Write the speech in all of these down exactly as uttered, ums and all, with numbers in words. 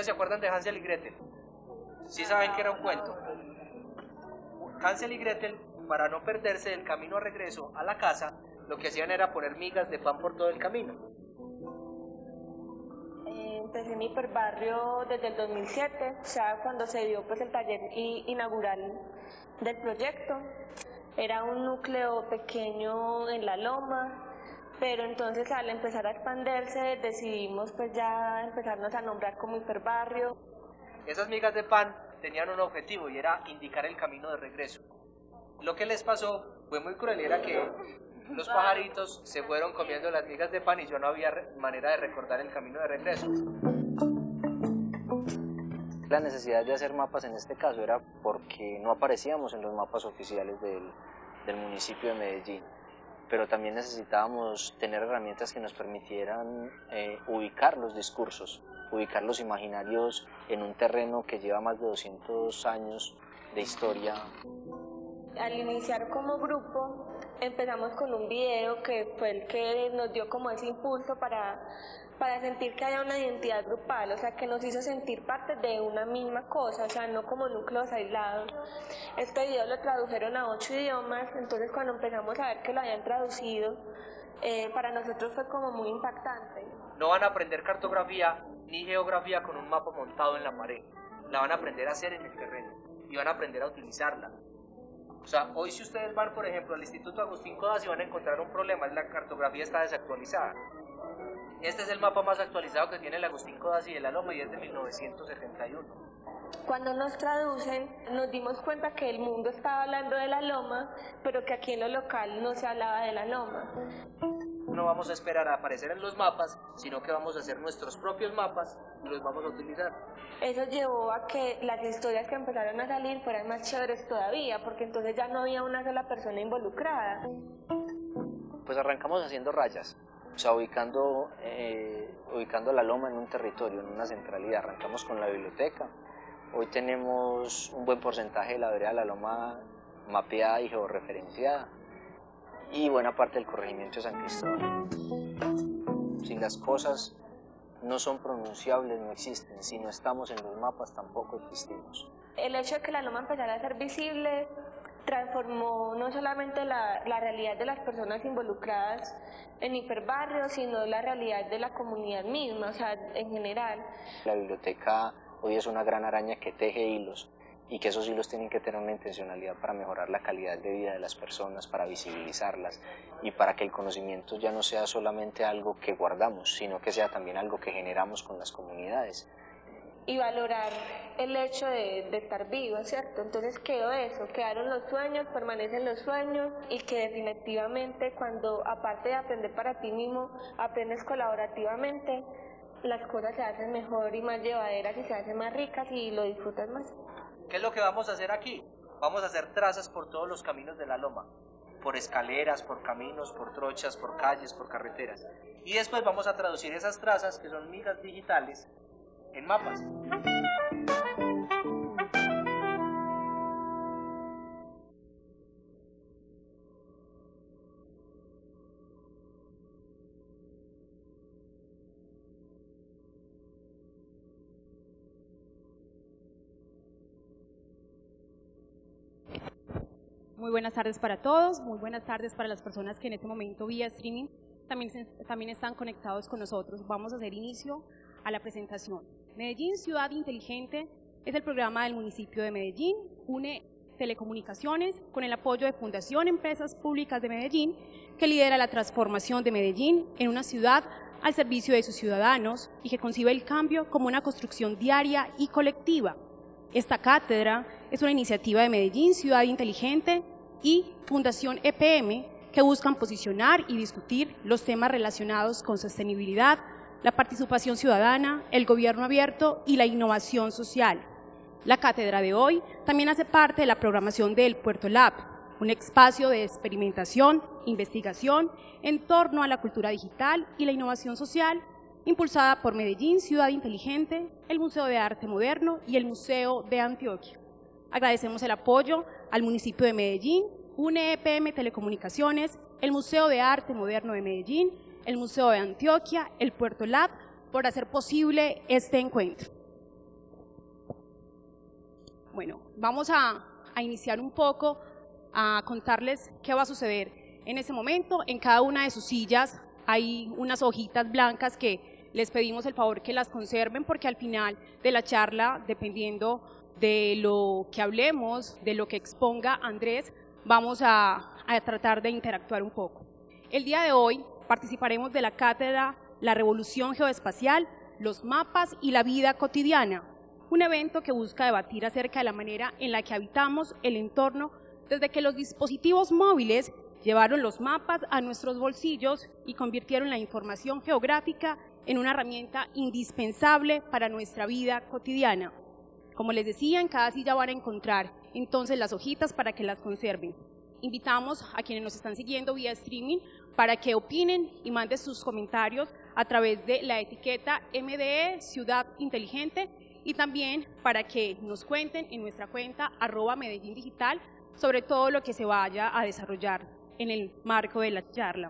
¿Ustedes se acuerdan de Hansel y Gretel? ¿Sí saben que era un cuento? Hansel y Gretel, para no perderse del camino a regreso a la casa, lo que hacían era poner migas de pan por todo el camino. Empecé en Hiperbarrio desde el dos mil siete, o sea, cuando se dio pues el taller inaugural del proyecto. Era un núcleo pequeño en La Loma, pero entonces al empezar a expandirse decidimos pues ya empezarnos a nombrar como Hiperbarrio. Esas migas de pan tenían un objetivo y era indicar el camino de regreso. Lo que les pasó fue muy cruel, era que los pajaritos se fueron comiendo las migas de pan y yo no había manera de recordar el camino de regreso. La necesidad de hacer mapas en este caso era porque no aparecíamos en los mapas oficiales del, del municipio de Medellín, pero también necesitábamos tener herramientas que nos permitieran eh, ubicar los discursos, ubicar los imaginarios en un terreno que lleva más de doscientos años de historia. Al iniciar como grupo empezamos con un video que fue el que nos dio como ese impulso para, para sentir que haya una identidad grupal, o sea, que nos hizo sentir parte de una misma cosa, o sea, no como núcleos aislados. Este video lo tradujeron a ocho idiomas, entonces cuando empezamos a ver que lo habían traducido, eh, para nosotros fue como muy impactante. No van a aprender cartografía ni geografía con un mapa montado en la pared, la van a aprender a hacer en el terreno y van a aprender a utilizarla. O sea, hoy si ustedes van, por ejemplo, al Instituto Agustín Codazzi van a encontrar un problema, la cartografía está desactualizada. Este es el mapa más actualizado que tiene el Agustín Codazzi de La Loma y es de mil novecientos setenta y uno. Cuando nos traducen, nos dimos cuenta que el mundo estaba hablando de La Loma, pero que aquí en lo local no se hablaba de La Loma. No vamos a esperar a aparecer en los mapas, sino que vamos a hacer nuestros propios mapas y los vamos a utilizar. Eso llevó a que las historias que empezaron a salir fueran más chéveres todavía, porque entonces ya no había una sola persona involucrada. Pues arrancamos haciendo rayas, o sea, ubicando, eh, ubicando La Loma en un territorio, en una centralidad. Arrancamos con la biblioteca. Hoy tenemos un buen porcentaje de la vereda de La Loma mapeada y georreferenciada, y buena parte del corregimiento de San Cristóbal. Si las cosas no son pronunciables, no existen. Si no estamos en los mapas, tampoco existimos. El hecho de que La Loma empezara a ser visible transformó no solamente la, la realidad de las personas involucradas en Hiperbarrio, sino la realidad de la comunidad misma, o sea, en general. La biblioteca hoy es una gran araña que teje hilos, y que esos hilos tienen que tener una intencionalidad para mejorar la calidad de vida de las personas, para visibilizarlas y para que el conocimiento ya no sea solamente algo que guardamos, sino que sea también algo que generamos con las comunidades. Y valorar el hecho de, de estar vivo, ¿cierto? Entonces quedó eso, quedaron los sueños, permanecen los sueños, y que definitivamente cuando, aparte de aprender para ti mismo, aprendes colaborativamente, las cosas se hacen mejor y más llevaderas y se hacen más ricas y lo disfrutas más. ¿Qué es lo que vamos a hacer aquí? Vamos a hacer trazas por todos los caminos de La Loma, por escaleras, por caminos, por trochas, por calles, por carreteras. Y después vamos a traducir esas trazas, que son migas digitales, en mapas. Muy buenas tardes para todos, muy buenas tardes para las personas que en este momento vía streaming también, se, también están conectados con nosotros. Vamos a hacer inicio a la presentación. Medellín, Ciudad Inteligente, es el programa del municipio de Medellín, une telecomunicaciones con el apoyo de Fundación Empresas Públicas de Medellín, que lidera la transformación de Medellín en una ciudad al servicio de sus ciudadanos y que concibe el cambio como una construcción diaria y colectiva. Esta cátedra es una iniciativa de Medellín, Ciudad Inteligente y Fundación E P M que buscan posicionar y discutir los temas relacionados con sostenibilidad, la participación ciudadana, el gobierno abierto y la innovación social. La cátedra de hoy también hace parte de la programación del Puerto Lab, un espacio de experimentación, investigación en torno a la cultura digital y la innovación social, impulsada por Medellín, Ciudad Inteligente, el Museo de Arte Moderno y el Museo de Antioquia. Agradecemos el apoyo al municipio de Medellín, UNE E P M Telecomunicaciones, el Museo de Arte Moderno de Medellín, el Museo de Antioquia, el Puerto Lab, por hacer posible este encuentro. Bueno, vamos a, a iniciar un poco a contarles qué va a suceder en este momento. En cada una de sus sillas hay unas hojitas blancas que les pedimos el favor que las conserven, porque al final de la charla, dependiendo de lo que hablemos, de lo que exponga Andrés, vamos a, a tratar de interactuar un poco. El día de hoy participaremos de la cátedra La Revolución Geoespacial, los mapas y la vida cotidiana, un evento que busca debatir acerca de la manera en la que habitamos el entorno desde que los dispositivos móviles llevaron los mapas a nuestros bolsillos y convirtieron la información geográfica en una herramienta indispensable para nuestra vida cotidiana. Como les decía, en cada silla van a encontrar entonces las hojitas para que las conserven. Invitamos a quienes nos están siguiendo vía streaming para que opinen y manden sus comentarios a través de la etiqueta M D E Ciudad Inteligente y también para que nos cuenten en nuestra cuenta arroba Medellín Digital sobre todo lo que se vaya a desarrollar en el marco de la charla.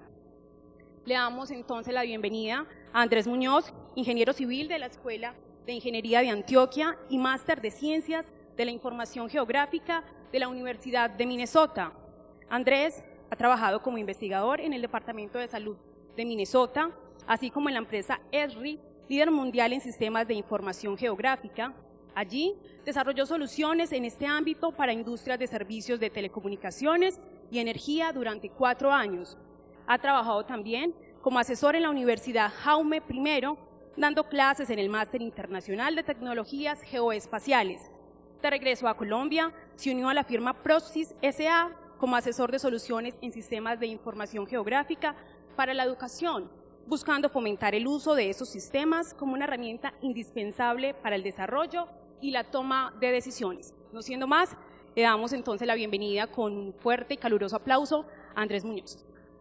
Le damos entonces la bienvenida a Andrés Muñoz, ingeniero civil de la Escuela de Ingeniería de Antioquia y máster de Ciencias de la Información Geográfica de la Universidad de Minnesota. Andrés ha trabajado como investigador en el Departamento de Salud de Minnesota, así como en la empresa Esri, líder mundial en sistemas de información geográfica. Allí desarrolló soluciones en este ámbito para industrias de servicios de telecomunicaciones y energía durante cuatro años. Ha trabajado también como asesor en la Universidad Jaume primero, dando clases en el Máster Internacional de Tecnologías Geoespaciales. De regreso a Colombia, se unió a la firma Proxys S A como asesor de soluciones en sistemas de información geográfica para la educación, buscando fomentar el uso de esos sistemas como una herramienta indispensable para el desarrollo y la toma de decisiones. No siendo más, le damos entonces la bienvenida con un fuerte y caluroso aplauso a Andrés Muñoz.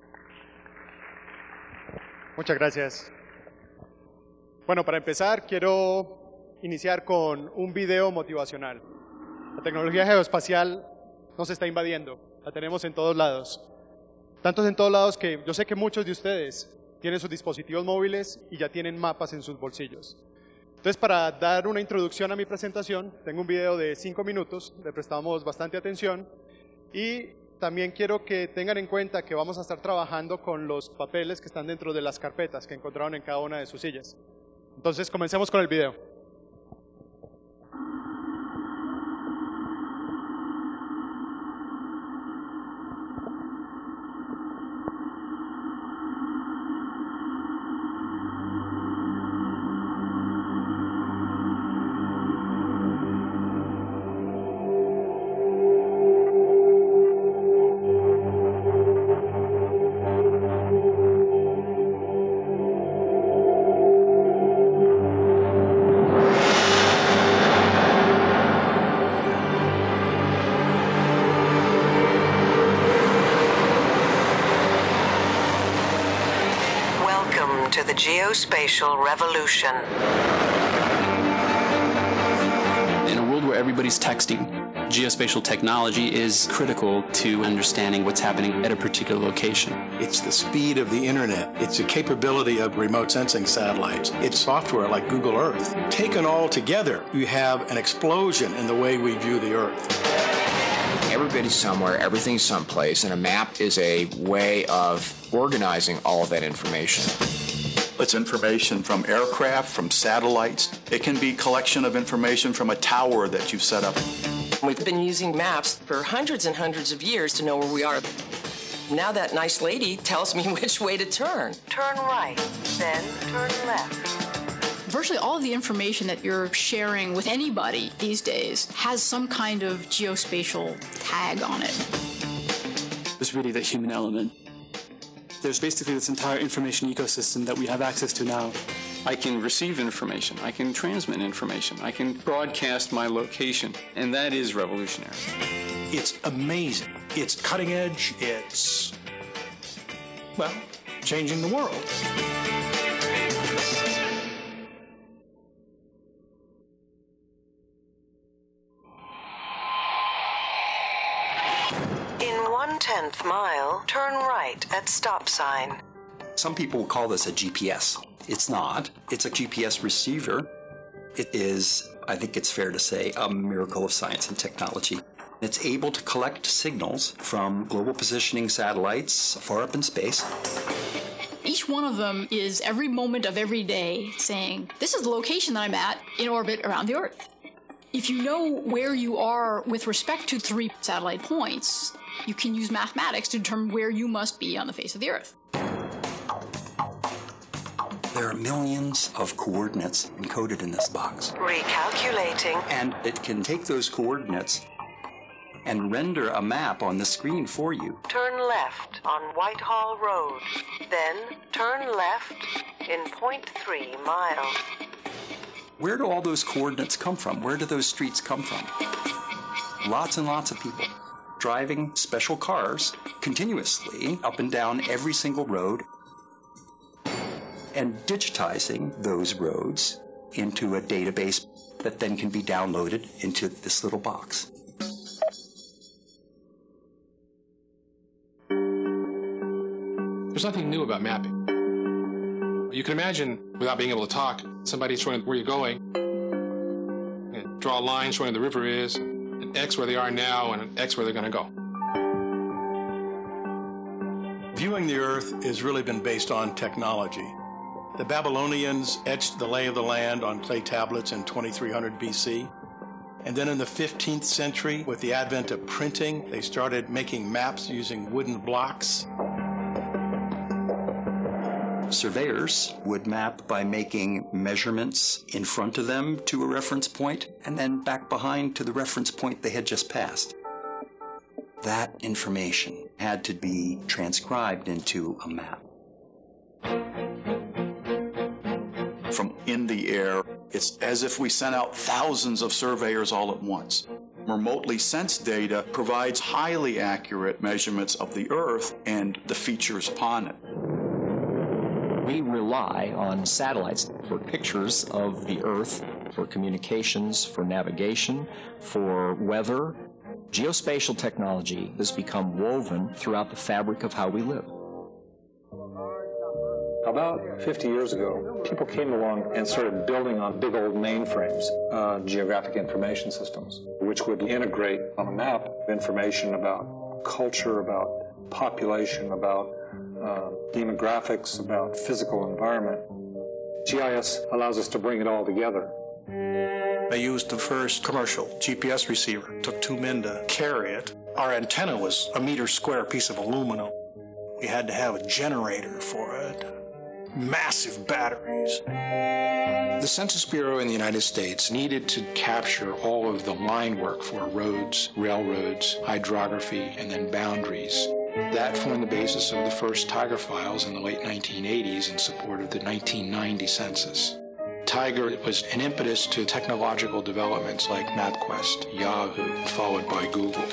Muchas gracias. Bueno, para empezar, quiero iniciar con un video motivacional. La tecnología geoespacial nos está invadiendo, la tenemos en todos lados. Tantos en todos lados que yo sé que muchos de ustedes tienen sus dispositivos móviles y ya tienen mapas en sus bolsillos. Entonces, para dar una introducción a mi presentación, tengo un video de cinco minutos, le prestamos bastante atención y también quiero que tengan en cuenta que vamos a estar trabajando con los papeles que están dentro de las carpetas que encontraron en cada una de sus sillas. Entonces, comencemos con el video. To the geospatial revolution. In a world where everybody's texting, geospatial technology is critical to understanding what's happening at a particular location. It's the speed of the internet. It's the capability of remote sensing satellites. It's software like Google Earth. Taken all together, you have an explosion in the way we view the Earth. Everybody's somewhere, everything's someplace, and a map is a way of organizing all of that information. It's information from aircraft, from satellites. It can be collection of information from a tower that you've set up. We've been using maps for hundreds and hundreds of years to know where we are. Now that nice lady tells me which way to turn. Turn right, then turn left. Virtually all of the information that you're sharing with anybody these days has some kind of geospatial tag on it. There's really the human element. There's basically this entire information ecosystem that we have access to now. I can receive information, I can transmit information, I can broadcast my location, and that is revolutionary. It's amazing. It's cutting edge. It's, well, changing the world. Tenth mile, turn right at stop sign. Some people call this a G P S. It's not. It's a G P S receiver. It is, I think it's fair to say, a miracle of science and technology. It's able to collect signals from global positioning satellites far up in space. Each one of them is every moment of every day saying, this is the location that I'm at in orbit around the Earth. If you know where you are with respect to three satellite points, you can use mathematics to determine where you must be on the face of the Earth. There are millions of coordinates encoded in this box. Recalculating. And it can take those coordinates and render a map on the screen for you. Turn left on Whitehall Road. Then turn left in point three miles. Where do all those coordinates come from? Where do those streets come from? Lots and lots of people driving special cars continuously up and down every single road and digitizing those roads into a database that then can be downloaded into this little box. There's nothing new about mapping. You can imagine, without being able to talk, somebody showing where you're going, and draw a line showing where the river is, an X where they are now, and an X where they're going to go. Viewing the Earth has really been based on technology. The Babylonians etched the lay of the land on clay tablets in twenty-three hundred B C. And then in the fifteenth century, with the advent of printing, they started making maps using wooden blocks. Surveyors would map by making measurements in front of them to a reference point and then back behind to the reference point they had just passed. That information had to be transcribed into a map. From in the air, it's as if we sent out thousands of surveyors all at once. Remotely sensed data provides highly accurate measurements of the Earth and the features upon it. We rely on satellites for pictures of the Earth, for communications, for navigation, for weather. Geospatial technology has become woven throughout the fabric of how we live. About fifty years ago, people came along and started building on big old mainframes, uh, geographic information systems, which would integrate on a map information about culture, about population, about uh, demographics, about physical environment. G I S allows us to bring it all together. They used the first commercial G P S receiver. It took two men to carry it. Our antenna was a meter square piece of aluminum. We had to have a generator for it. Massive batteries. The Census Bureau in the United States needed to capture all of the line work for roads, railroads, hydrography, and then boundaries. That formed the basis of the first Tiger files in the late nineteen eighties in support of the nineteen ninety census. Tiger was an impetus to technological developments like MapQuest, Yahoo, followed by Google.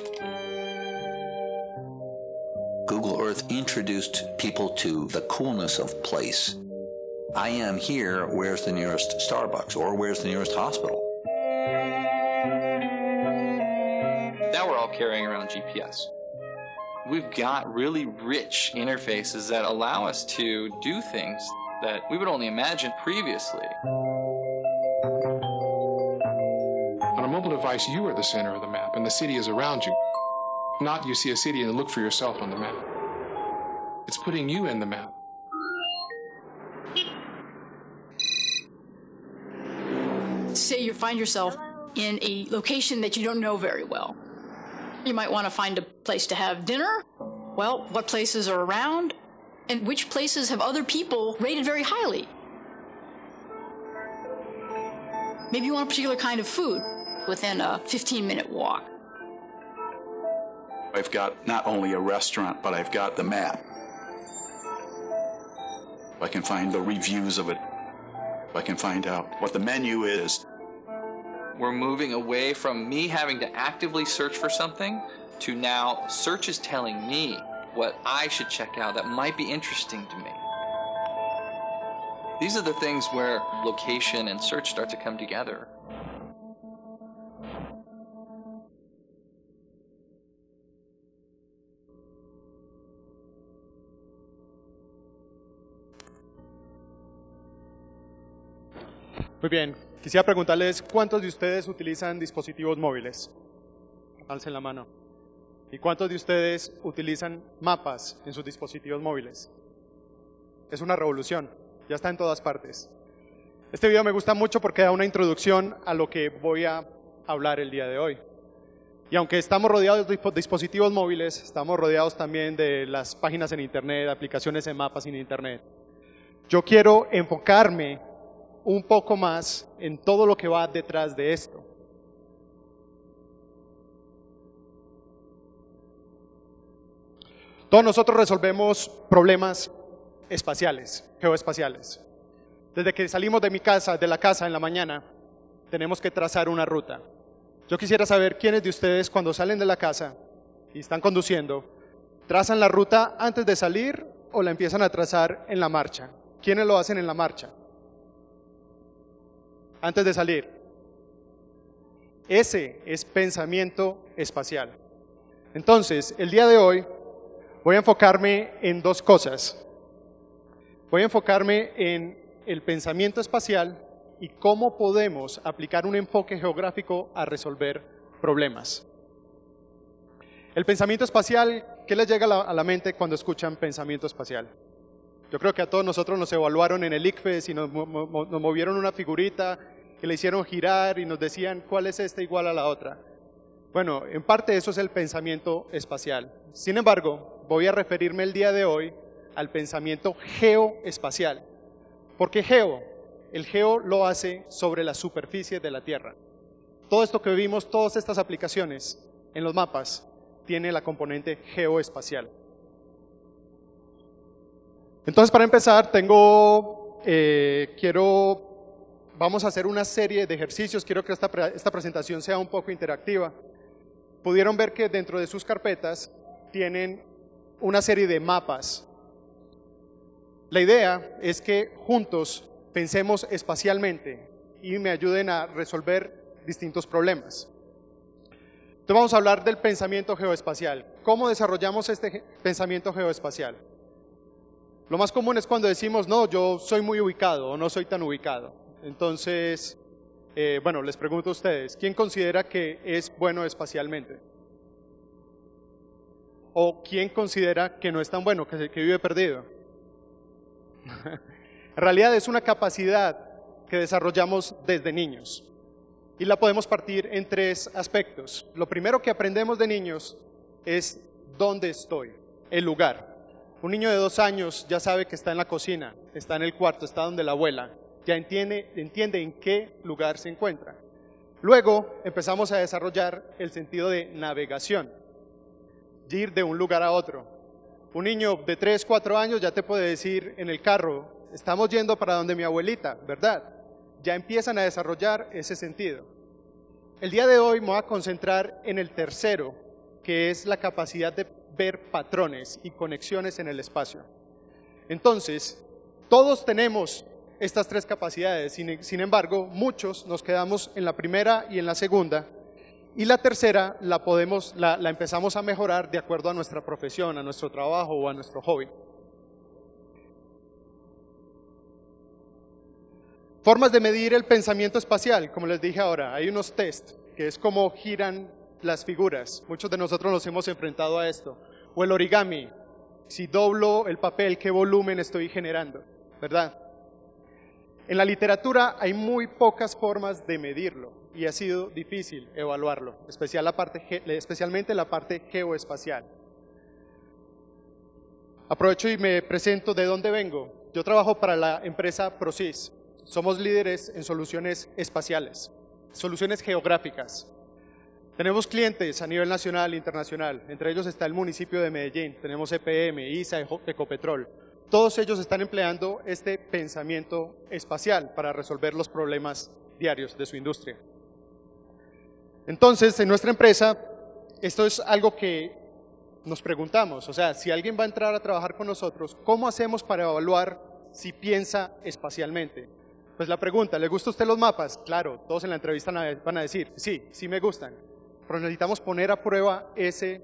Google Earth introduced people to the coolness of place. I am here, where's the nearest Starbucks, or where's the nearest hospital? Now we're all carrying around G P S. We've got really rich interfaces that allow us to do things that we would only imagine previously. On a mobile device, you are the center of the map, and the city is around you. Not you see a city and look for yourself on the map. It's putting you in the map. Say you find yourself in a location that you don't know very well. You might want to find a place to have dinner. Well, what places are around? And which places have other people rated very highly? Maybe you want a particular kind of food within a fifteen minute walk. I've got not only a restaurant, but I've got the map. I can find the reviews of it. I can find out what the menu is. We're moving away from me having to actively search for something to now search is telling me what I should check out that might be interesting to me. These are the things where location and search start to come together. Muy bien. Quisiera preguntarles, ¿cuántos de ustedes utilizan dispositivos móviles? Alcen la mano. ¿Y cuántos de ustedes utilizan mapas en sus dispositivos móviles? Es una revolución, ya está en todas partes. Este video me gusta mucho porque da una introducción a lo que voy a hablar el día de hoy. Y aunque estamos rodeados de dispositivos móviles, estamos rodeados también de las páginas en internet, aplicaciones en mapas en internet. Yo quiero enfocarme un poco más en todo lo que va detrás de esto. Todos nosotros resolvemos problemas espaciales, geoespaciales. Desde que salimos de mi casa, de la casa en la mañana, tenemos que trazar una ruta. Yo quisiera saber quiénes de ustedes cuando salen de la casa y están conduciendo, ¿trazan la ruta antes de salir o la empiezan a trazar en la marcha? ¿Quiénes lo hacen en la marcha? Antes de salir. Ese es pensamiento espacial. Entonces, el día de hoy voy a enfocarme en dos cosas. Voy a enfocarme en el pensamiento espacial y cómo podemos aplicar un enfoque geográfico a resolver problemas. El pensamiento espacial, ¿qué les llega a la, a la mente cuando escuchan pensamiento espacial? Yo creo que a todos nosotros nos evaluaron en el I C F E S y nos, mo, nos movieron una figurita que le hicieron girar y nos decían cuál es esta igual a la otra. Bueno, en parte eso es el pensamiento espacial. Sin embargo, voy a referirme el día de hoy al pensamiento geoespacial. ¿Por qué geo? El geo lo hace sobre la superficie de la Tierra. Todo esto que vimos, todas estas aplicaciones en los mapas, tiene la componente geoespacial. Entonces, para empezar, tengo, eh, quiero, vamos a hacer una serie de ejercicios. Quiero que esta, esta presentación sea un poco interactiva. Pudieron ver que dentro de sus carpetas tienen una serie de mapas. La idea es que juntos pensemos espacialmente y me ayuden a resolver distintos problemas. Entonces vamos a hablar del pensamiento geoespacial. ¿Cómo desarrollamos este pensamiento geoespacial? Lo más común es cuando decimos, no, yo soy muy ubicado o no soy tan ubicado. Entonces, eh, bueno, les pregunto a ustedes, ¿quién considera que es bueno espacialmente? ¿O quién considera que no es tan bueno, que, que vive perdido? En realidad es una capacidad que desarrollamos desde niños y la podemos partir en tres aspectos. Lo primero que aprendemos de niños es dónde estoy, el lugar. Un niño de dos años ya sabe que está en la cocina, está en el cuarto, está donde la abuela, ya entiende, entiende en qué lugar se encuentra. Luego empezamos a desarrollar el sentido de navegación, ir de un lugar a otro. Un niño de tres, cuatro años ya te puede decir en el carro, estamos yendo para donde mi abuelita, ¿verdad? Ya empiezan a desarrollar ese sentido. El día de hoy me voy a concentrar en el tercero, que es la capacidad de ver patrones y conexiones en el espacio. Entonces, todos tenemos estas tres capacidades, sin, sin embargo, muchos nos quedamos en la primera y en la segunda, y la tercera la, podemos, la, la empezamos a mejorar de acuerdo a nuestra profesión, a nuestro trabajo o a nuestro hobby. Formas de medir el pensamiento espacial, como les dije ahora, hay unos test, que es como giran las figuras. Muchos de nosotros nos hemos enfrentado a esto. O el origami, si doblo el papel, ¿qué volumen estoy generando? ¿Verdad? En la literatura hay muy pocas formas de medirlo y ha sido difícil evaluarlo, especial la parte, especialmente la parte geoespacial. Aprovecho y me presento de dónde vengo. Yo trabajo para la empresa ProSys. Somos líderes en soluciones espaciales, soluciones geográficas. Tenemos clientes a nivel nacional e internacional, entre ellos está el municipio de Medellín, tenemos E P M, I S A, Ecopetrol. Todos ellos están empleando este pensamiento espacial para resolver los problemas diarios de su industria. Entonces, en nuestra empresa, esto es algo que nos preguntamos, o sea, si alguien va a entrar a trabajar con nosotros, ¿cómo hacemos para evaluar si piensa espacialmente? Pues la pregunta, ¿le gustan a usted los mapas? Claro, todos en la entrevista van a decir, sí, sí me gustan, pero necesitamos poner a prueba ese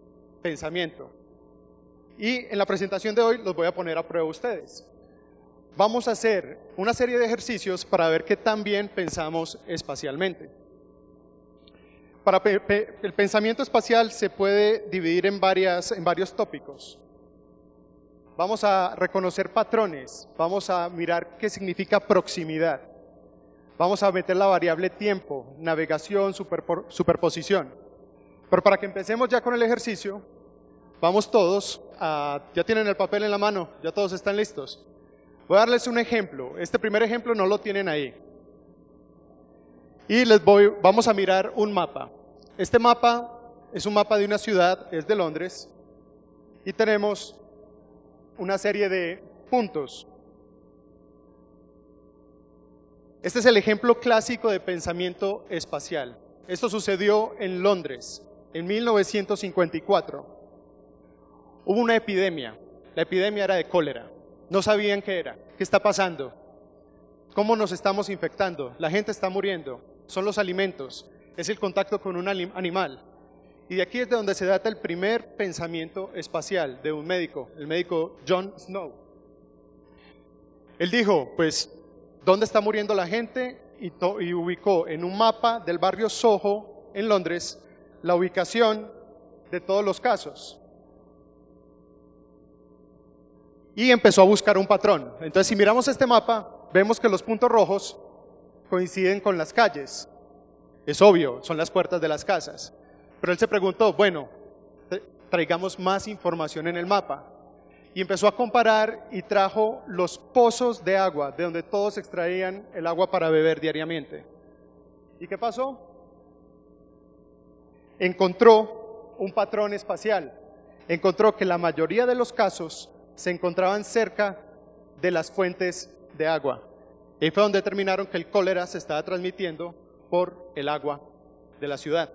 pensamiento. Y en la presentación de hoy los voy a poner a prueba a ustedes. vamos a hacer una serie de ejercicios para ver qué tan bien pensamos espacialmente. Para pe pe el pensamiento espacial se puede dividir en, varias, en varios tópicos. Vamos a reconocer patrones, vamos a mirar qué significa proximidad, vamos a meter la variable tiempo, navegación, superpo superposición. Pero para que empecemos ya con el ejercicio, vamos todos a, ya tienen el papel en la mano, ya todos están listos. Voy a darles un ejemplo, este primer ejemplo no lo tienen ahí. Y les voy, vamos a mirar un mapa. Este mapa es un mapa de una ciudad, es de Londres, y tenemos una serie de puntos. Este es el ejemplo clásico de pensamiento espacial. Esto sucedió en Londres, en mil novecientos cincuenta y cuatro. Hubo una epidemia, la epidemia era de cólera. No sabían qué era, qué está pasando, cómo nos estamos infectando, la gente está muriendo, son los alimentos, es el contacto con un animal. Y de aquí es de donde se data el primer pensamiento espacial de un médico, el médico John Snow. Él dijo, pues, ¿dónde está muriendo la gente? Y, y ubicó en un mapa del barrio Soho, en Londres, la ubicación de todos los casos. Y empezó a buscar un patrón. Entonces, si miramos este mapa, vemos que los puntos rojos coinciden con las calles. Es obvio, son las puertas de las casas. Pero él se preguntó, bueno, traigamos más información en el mapa. Y empezó a comparar y trajo los pozos de agua, de donde todos extraían el agua para beber diariamente. ¿Y qué pasó? Encontró un patrón espacial. Encontró que la mayoría de los casos se encontraban cerca de las fuentes de agua. Y ahí fue donde determinaron que el cólera se estaba transmitiendo por el agua de la ciudad.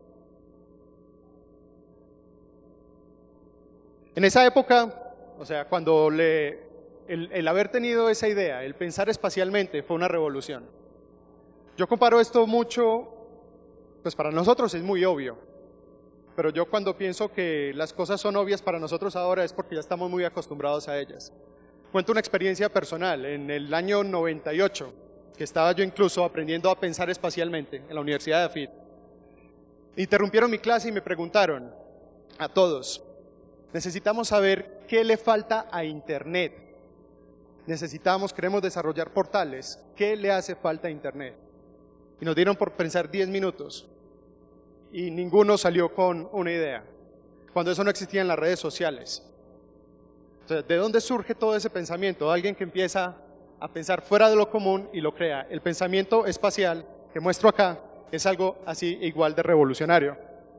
En esa época, o sea, cuando le, el, el haber tenido esa idea, el pensar espacialmente, fue una revolución. Yo comparo esto mucho, pues para nosotros es muy obvio. Pero yo cuando pienso que las cosas son obvias para nosotros ahora es porque ya estamos muy acostumbrados a ellas. Cuento una experiencia personal. En el año noventa y ocho, que estaba yo incluso aprendiendo a pensar espacialmente en la Universidad de Afid, interrumpieron mi clase y me preguntaron a todos, necesitamos saber qué le falta a Internet. Necesitamos, queremos desarrollar portales. ¿Qué le hace falta a Internet? Y nos dieron por pensar diez minutos. Y ninguno salió con una idea, cuando eso no existía en las redes sociales. Entonces, ¿de dónde surge todo ese pensamiento? Alguien que empieza a pensar fuera de lo común y lo crea. El pensamiento espacial que muestro acá es algo así igual de revolucionario.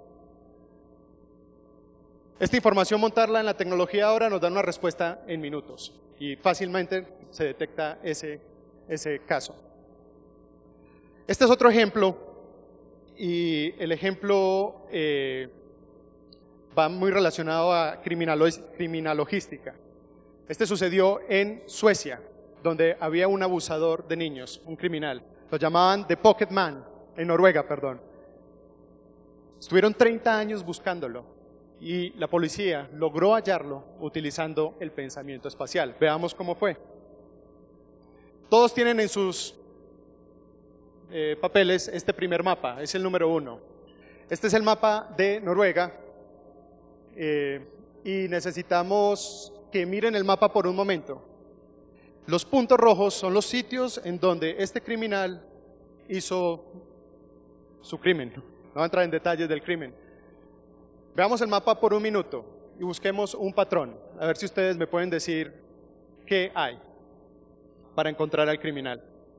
Esta información, montarla en la tecnología ahora nos da una respuesta en minutos y fácilmente se detecta ese, ese caso. Este es otro ejemplo. Y el ejemplo eh, va muy relacionado a criminalo criminalogística. Este sucedió en Suecia, donde había un abusador de niños, un criminal. Lo llamaban The Pocket Man, en Noruega, perdón. Estuvieron treinta años buscándolo y la policía logró hallarlo utilizando el pensamiento espacial. Veamos cómo fue. Todos tienen en sus Eh, papeles este primer mapa, es el número uno. Este es el mapa de Noruega eh, y necesitamos que miren el mapa por un momento. Los puntos rojos son los sitios en donde este criminal hizo su crimen. No voy a entrar en detalles del crimen. Veamos el mapa por un minuto y busquemos un patrón. A ver si ustedes me pueden decir qué hay para encontrar al criminal.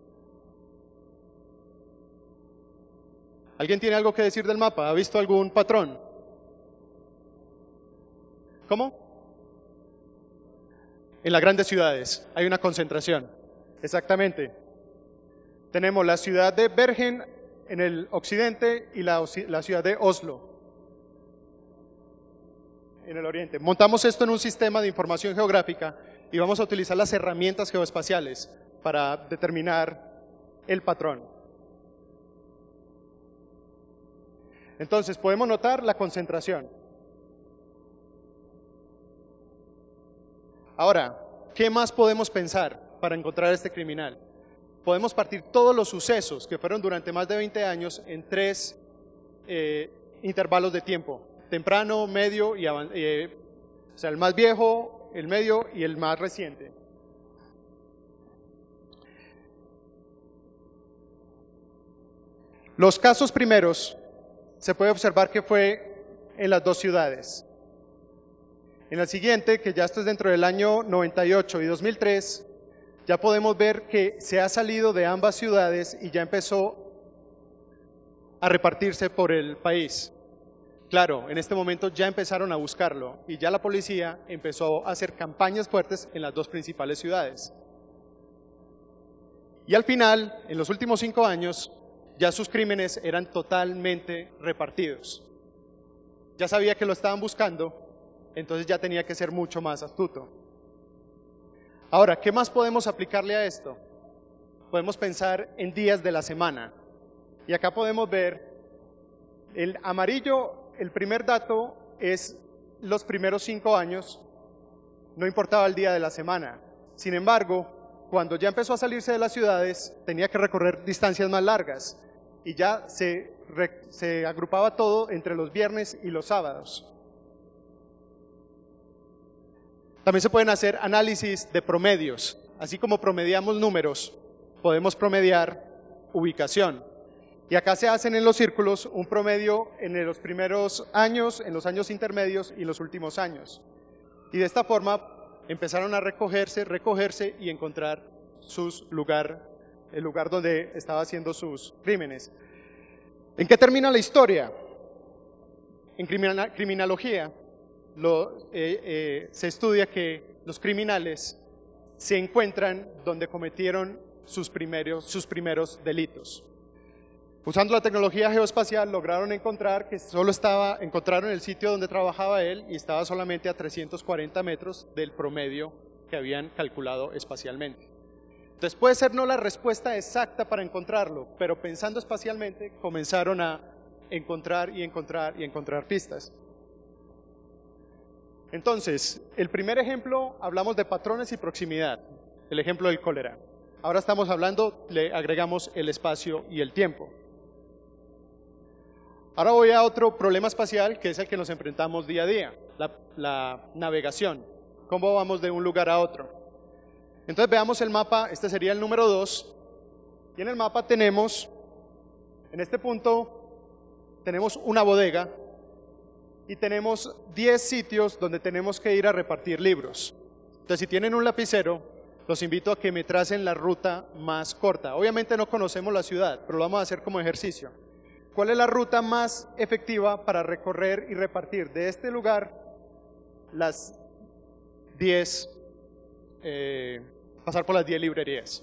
¿Alguien tiene algo que decir del mapa? ¿Ha visto algún patrón? ¿Cómo? En las grandes ciudades hay una concentración. Exactamente. Tenemos la ciudad de Bergen en el occidente y la, la ciudad de Oslo en el oriente. Montamos esto en un sistema de información geográfica y vamos a utilizar las herramientas geoespaciales para determinar el patrón. Entonces, podemos notar la concentración. Ahora, ¿qué más podemos pensar para encontrar a este criminal. Podemos partir todos los sucesos que fueron durante más de veinte años en tres eh, intervalos de tiempo: temprano, medio y avan- eh, o sea, el más viejo, el medio y el más reciente. Los casos primeros se puede observar que fue en las dos ciudades. En la siguiente, que ya esto es dentro del año noventa y ocho y dos mil tres, ya podemos ver que se ha salido de ambas ciudades y ya empezó a repartirse por el país. Claro, en este momento ya empezaron a buscarlo y ya la policía empezó a hacer campañas fuertes en las dos principales ciudades. Y al final, en los últimos cinco años, ya sus crímenes eran totalmente repartidos. Ya sabía que lo estaban buscando, entonces ya tenía que ser mucho más astuto. Ahora, ¿qué más podemos aplicarle a esto? Podemos pensar en días de la semana. Y acá podemos ver el amarillo, el primer dato es los primeros cinco años, no importaba el día de la semana. Sin embargo, cuando ya empezó a salirse de las ciudades, tenía que recorrer distancias más largas y ya se, re, se agrupaba todo entre los viernes y los sábados. También se pueden hacer análisis de promedios. Así como promediamos números, podemos promediar ubicación. Y acá se hacen en los círculos un promedio en los primeros años, en los años intermedios y los últimos años. Y de esta forma empezaron a recogerse, recogerse y encontrar sus lugar, el lugar donde estaba haciendo sus crímenes. ¿En qué termina la historia? En criminal, criminología lo, eh, eh, se estudia que los criminales se encuentran donde cometieron sus primeros, sus primeros delitos. Usando la tecnología geoespacial lograron encontrar que solo estaba, encontraron el sitio donde trabajaba él y estaba solamente a trescientos cuarenta metros del promedio que habían calculado espacialmente. Entonces puede ser no la respuesta exacta para encontrarlo, pero pensando espacialmente comenzaron a encontrar y encontrar y encontrar pistas. Entonces, el primer ejemplo, hablamos de patrones y proximidad, el ejemplo del cólera. Ahora estamos hablando, le agregamos el espacio y el tiempo. Ahora voy a otro problema espacial que es el que nos enfrentamos día a día, la, la navegación. ¿Cómo vamos de un lugar a otro? Entonces veamos el mapa, este sería el número dos, y en el mapa tenemos, en este punto, tenemos una bodega y tenemos diez sitios donde tenemos que ir a repartir libros. Entonces si tienen un lapicero, los invito a que me tracen la ruta más corta. Obviamente no conocemos la ciudad, pero lo vamos a hacer como ejercicio. ¿Cuál es la ruta más efectiva para recorrer y repartir de este lugar las diez, eh, pasar por las diez librerías?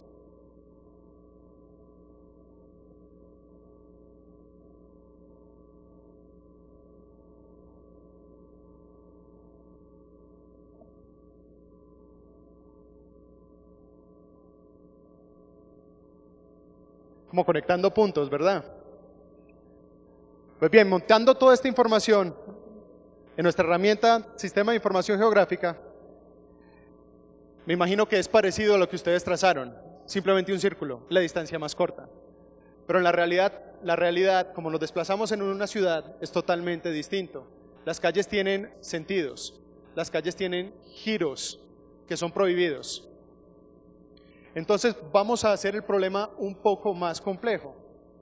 Como conectando puntos, ¿verdad? Pues bien, montando toda esta información en nuestra herramienta Sistema de Información Geográfica, me imagino que es parecido a lo que ustedes trazaron, simplemente un círculo, la distancia más corta. Pero en la realidad, la realidad, como nos desplazamos en una ciudad, es totalmente distinto. Las calles tienen sentidos, las calles tienen giros que son prohibidos. Entonces vamos a hacer el problema un poco más complejo.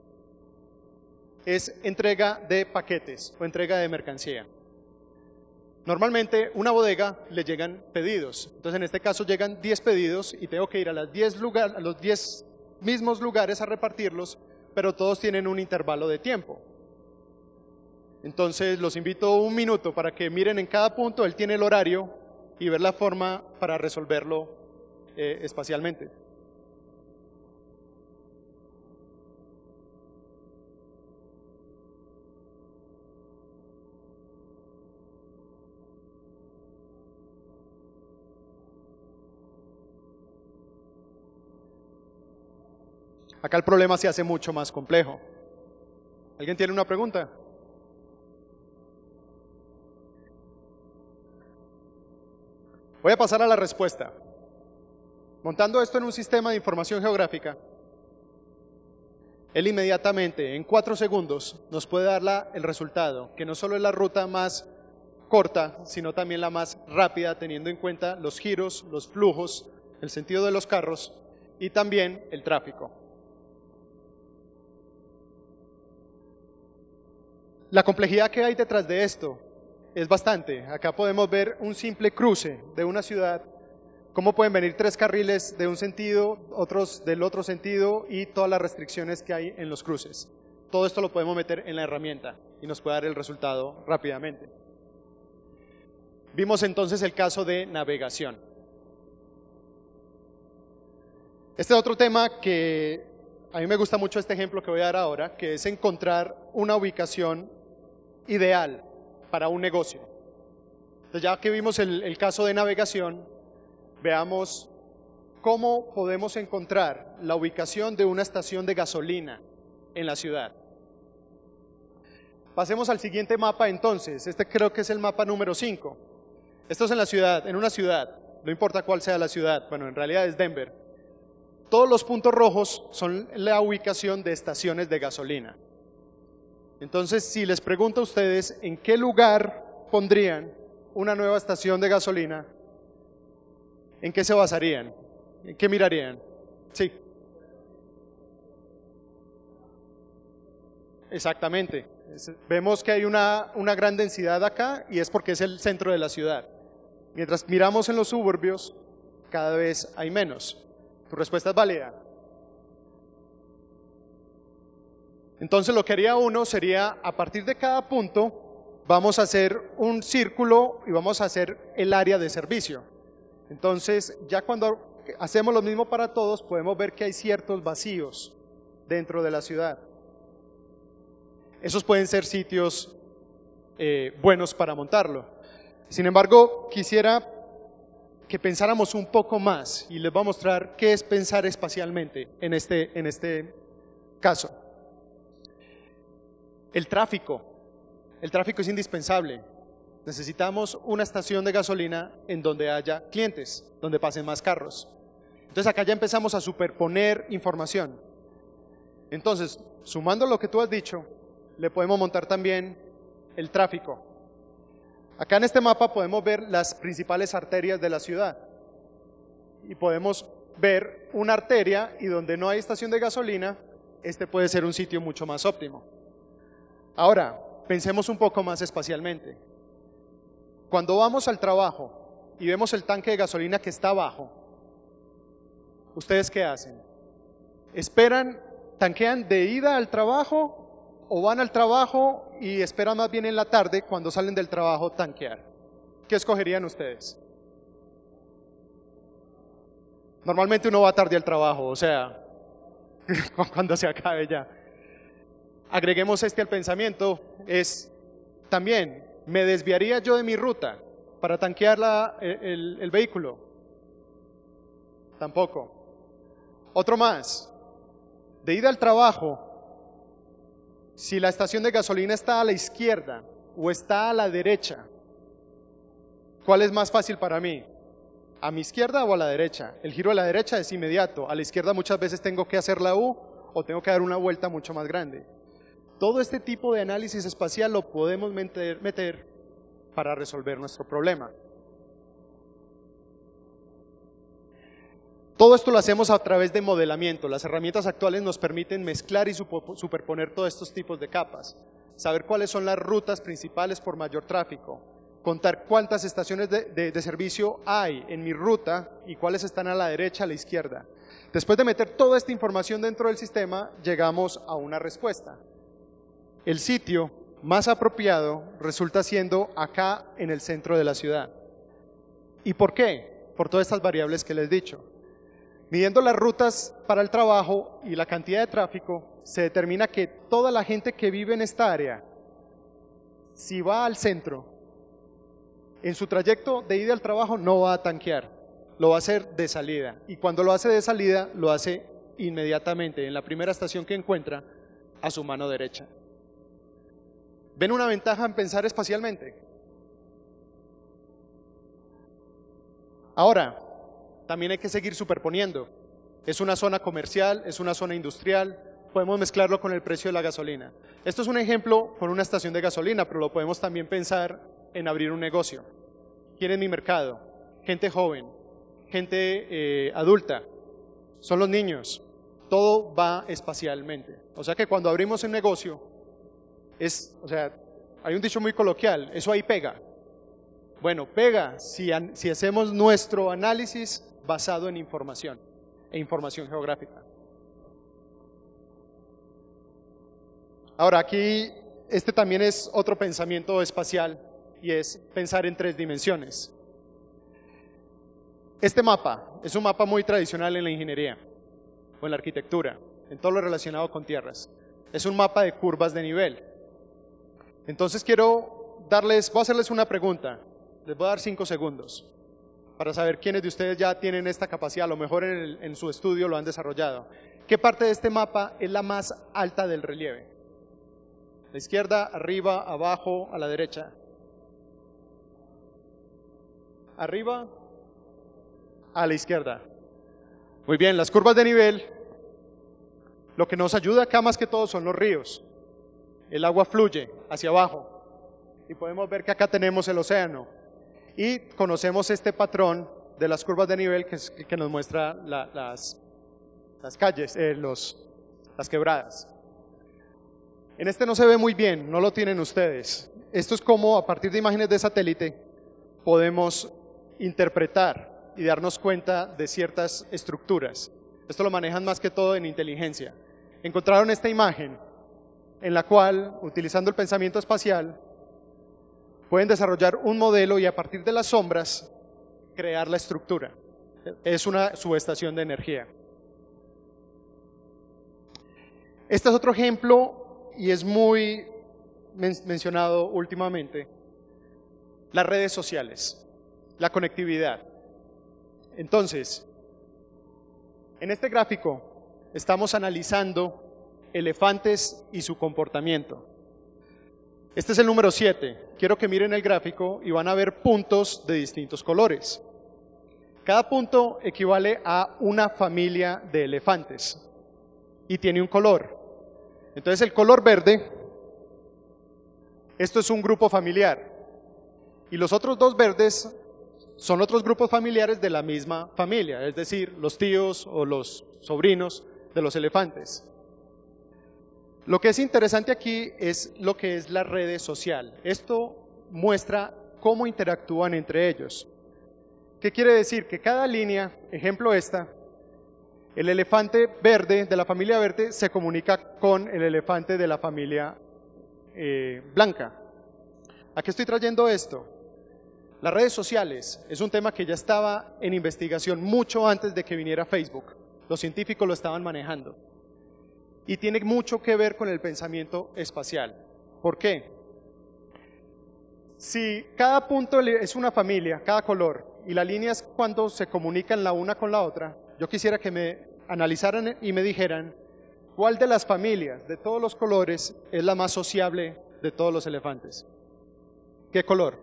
Es entrega de paquetes o entrega de mercancía. Normalmente una bodega le llegan pedidos, entonces en este caso llegan diez pedidos y tengo que ir a, las diez lugar, a los diez mismos lugares a repartirlos, pero todos tienen un intervalo de tiempo. Entonces los invito un minuto para que miren en cada punto, él tiene el horario y ver la forma para resolverlo eh, espacialmente. Acá el problema se hace mucho más complejo. ¿Alguien tiene una pregunta? Voy a pasar a la respuesta. Montando esto en un sistema de información geográfica, él inmediatamente, en cuatro segundos, nos puede dar la, el resultado, que no solo es la ruta más corta, sino también la más rápida, teniendo en cuenta los giros, los flujos, el sentido de los carros y también el tráfico. La complejidad que hay detrás de esto es bastante. Acá podemos ver un simple cruce de una ciudad, cómo pueden venir tres carriles de un sentido, otros del otro sentido y todas las restricciones que hay en los cruces. Todo esto lo podemos meter en la herramienta y nos puede dar el resultado rápidamente. Vimos entonces el caso de navegación. Este es otro tema que a mí me gusta mucho, este ejemplo que voy a dar ahora, que es encontrar una ubicación ideal para un negocio. Entonces, ya que vimos el, el caso de navegación, veamos cómo podemos encontrar la ubicación de una estación de gasolina en la ciudad. Pasemos al siguiente mapa entonces. Este creo que es el mapa número cinco. Esto es en la ciudad, en una ciudad, no importa cuál sea la ciudad, bueno, en realidad es Denver. Todos los puntos rojos son la ubicación de estaciones de gasolina. Entonces, si les pregunto a ustedes en qué lugar pondrían una nueva estación de gasolina, ¿en qué se basarían? ¿En qué mirarían? Sí. Exactamente. Vemos que hay una, una gran densidad acá y es porque es el centro de la ciudad. Mientras miramos en los suburbios, cada vez hay menos. Tu respuesta es válida. Entonces lo que haría uno sería, a partir de cada punto, vamos a hacer un círculo y vamos a hacer el área de servicio. Entonces, ya cuando hacemos lo mismo para todos, podemos ver que hay ciertos vacíos dentro de la ciudad. Esos pueden ser sitios eh, buenos para montarlo. Sin embargo, quisiera que pensáramos un poco más y les voy a mostrar qué es pensar espacialmente en este, en este caso. El tráfico. El tráfico es indispensable. Necesitamos una estación de gasolina en donde haya clientes, donde pasen más carros. Entonces acá ya empezamos a superponer información. Entonces, sumando lo que tú has dicho, le podemos montar también el tráfico. Acá en este mapa podemos ver las principales arterias de la ciudad. Y podemos ver una arteria y donde no hay estación de gasolina, este puede ser un sitio mucho más óptimo. Ahora, pensemos un poco más espacialmente. Cuando vamos al trabajo y vemos el tanque de gasolina que está abajo, ¿ustedes qué hacen? ¿Esperan, tanquean de ida al trabajo o van al trabajo y esperan más bien en la tarde cuando salen del trabajo tanquear? ¿Qué escogerían ustedes? Normalmente uno va tarde al trabajo, o sea, cuando se acabe ya. Agreguemos este al pensamiento, es también, ¿me desviaría yo de mi ruta para tanquear la, el, el vehículo? Tampoco. Otro más, de ida al trabajo, si la estación de gasolina está a la izquierda o está a la derecha, ¿cuál es más fácil para mí? ¿A mi izquierda o a la derecha? El giro a la derecha es inmediato, a la izquierda muchas veces tengo que hacer la U o tengo que dar una vuelta mucho más grande. Todo este tipo de análisis espacial lo podemos meter, meter para resolver nuestro problema. Todo esto lo hacemos a través de modelamiento. Las herramientas actuales nos permiten mezclar y superponer todos estos tipos de capas. Saber cuáles son las rutas principales por mayor tráfico. Contar cuántas estaciones de, de, de servicio hay en mi ruta y cuáles están a la derecha, a la izquierda. Después de meter toda esta información dentro del sistema, llegamos a una respuesta. El sitio más apropiado resulta siendo acá en el centro de la ciudad. ¿Y por qué? Por todas estas variables que les he dicho. Midiendo las rutas para el trabajo y la cantidad de tráfico, se determina que toda la gente que vive en esta área, si va al centro, en su trayecto de ida al trabajo no va a tanquear, lo va a hacer de salida. Y cuando lo hace de salida, lo hace inmediatamente, en la primera estación que encuentra, a su mano derecha. ¿Ven una ventaja en pensar espacialmente? Ahora, también hay que seguir superponiendo. Es una zona comercial, es una zona industrial, podemos mezclarlo con el precio de la gasolina. Esto es un ejemplo con una estación de gasolina, pero lo podemos también pensar en abrir un negocio. ¿Quién es mi mercado? Gente joven, gente eh, adulta, son los niños. Todo va espacialmente. O sea que cuando abrimos un negocio, es, o sea, hay un dicho muy coloquial, eso ahí pega. Bueno, pega si, an, si hacemos nuestro análisis basado en información e información geográfica. Ahora aquí, este también es otro pensamiento espacial y es pensar en tres dimensiones. Este mapa es un mapa muy tradicional en la ingeniería o en la arquitectura, en todo lo relacionado con tierras. Es un mapa de curvas de nivel. Entonces quiero darles, voy a hacerles una pregunta. Les voy a dar cinco segundos para saber quiénes de ustedes ya tienen esta capacidad, a lo mejor en, el, en su estudio lo han desarrollado. ¿Qué parte de este mapa es la más alta del relieve? ¿La izquierda, arriba, abajo, a la derecha? ¿Arriba? A la izquierda. Muy bien, las curvas de nivel, lo que nos ayuda acá más que todo son los ríos. El agua fluye hacia abajo y podemos ver que acá tenemos el océano. Y conocemos este patrón de las curvas de nivel que, es, que nos muestra la, las, las calles, eh, los, las quebradas. En este no se ve muy bien, no lo tienen ustedes. Esto es como a partir de imágenes de satélite podemos interpretar y darnos cuenta de ciertas estructuras. Esto lo manejan más que todo en inteligencia. Encontraron esta imagen en la cual, utilizando el pensamiento espacial, pueden desarrollar un modelo y a partir de las sombras crear la estructura. Es una subestación de energía. Este es otro ejemplo y es muy men- mencionado últimamente. Las redes sociales, la conectividad. Entonces, en este gráfico estamos analizando elefantes y su comportamiento. Este es el número siete. Quiero que miren el gráfico y van a ver puntos de distintos colores. Cada punto equivale a una familia de elefantes y tiene un color. Entonces el color verde, esto es un grupo familiar y los otros dos verdes son otros grupos familiares de la misma familia, es decir, los tíos o los sobrinos de los elefantes. Lo que es interesante aquí es lo que es la red social. Esto muestra cómo interactúan entre ellos. ¿Qué quiere decir? Que cada línea, ejemplo esta, el elefante verde de la familia verde se comunica con el elefante de la familia eh, blanca. ¿A qué estoy trayendo esto? Las redes sociales es un tema que ya estaba en investigación mucho antes de que viniera Facebook. Los científicos lo estaban manejando. Y tiene mucho que ver con el pensamiento espacial. ¿Por qué? Si cada punto es una familia, cada color, y la línea es cuando se comunican la una con la otra, yo quisiera que me analizaran y me dijeran cuál de las familias de todos los colores es la más sociable de todos los elefantes. ¿Qué color?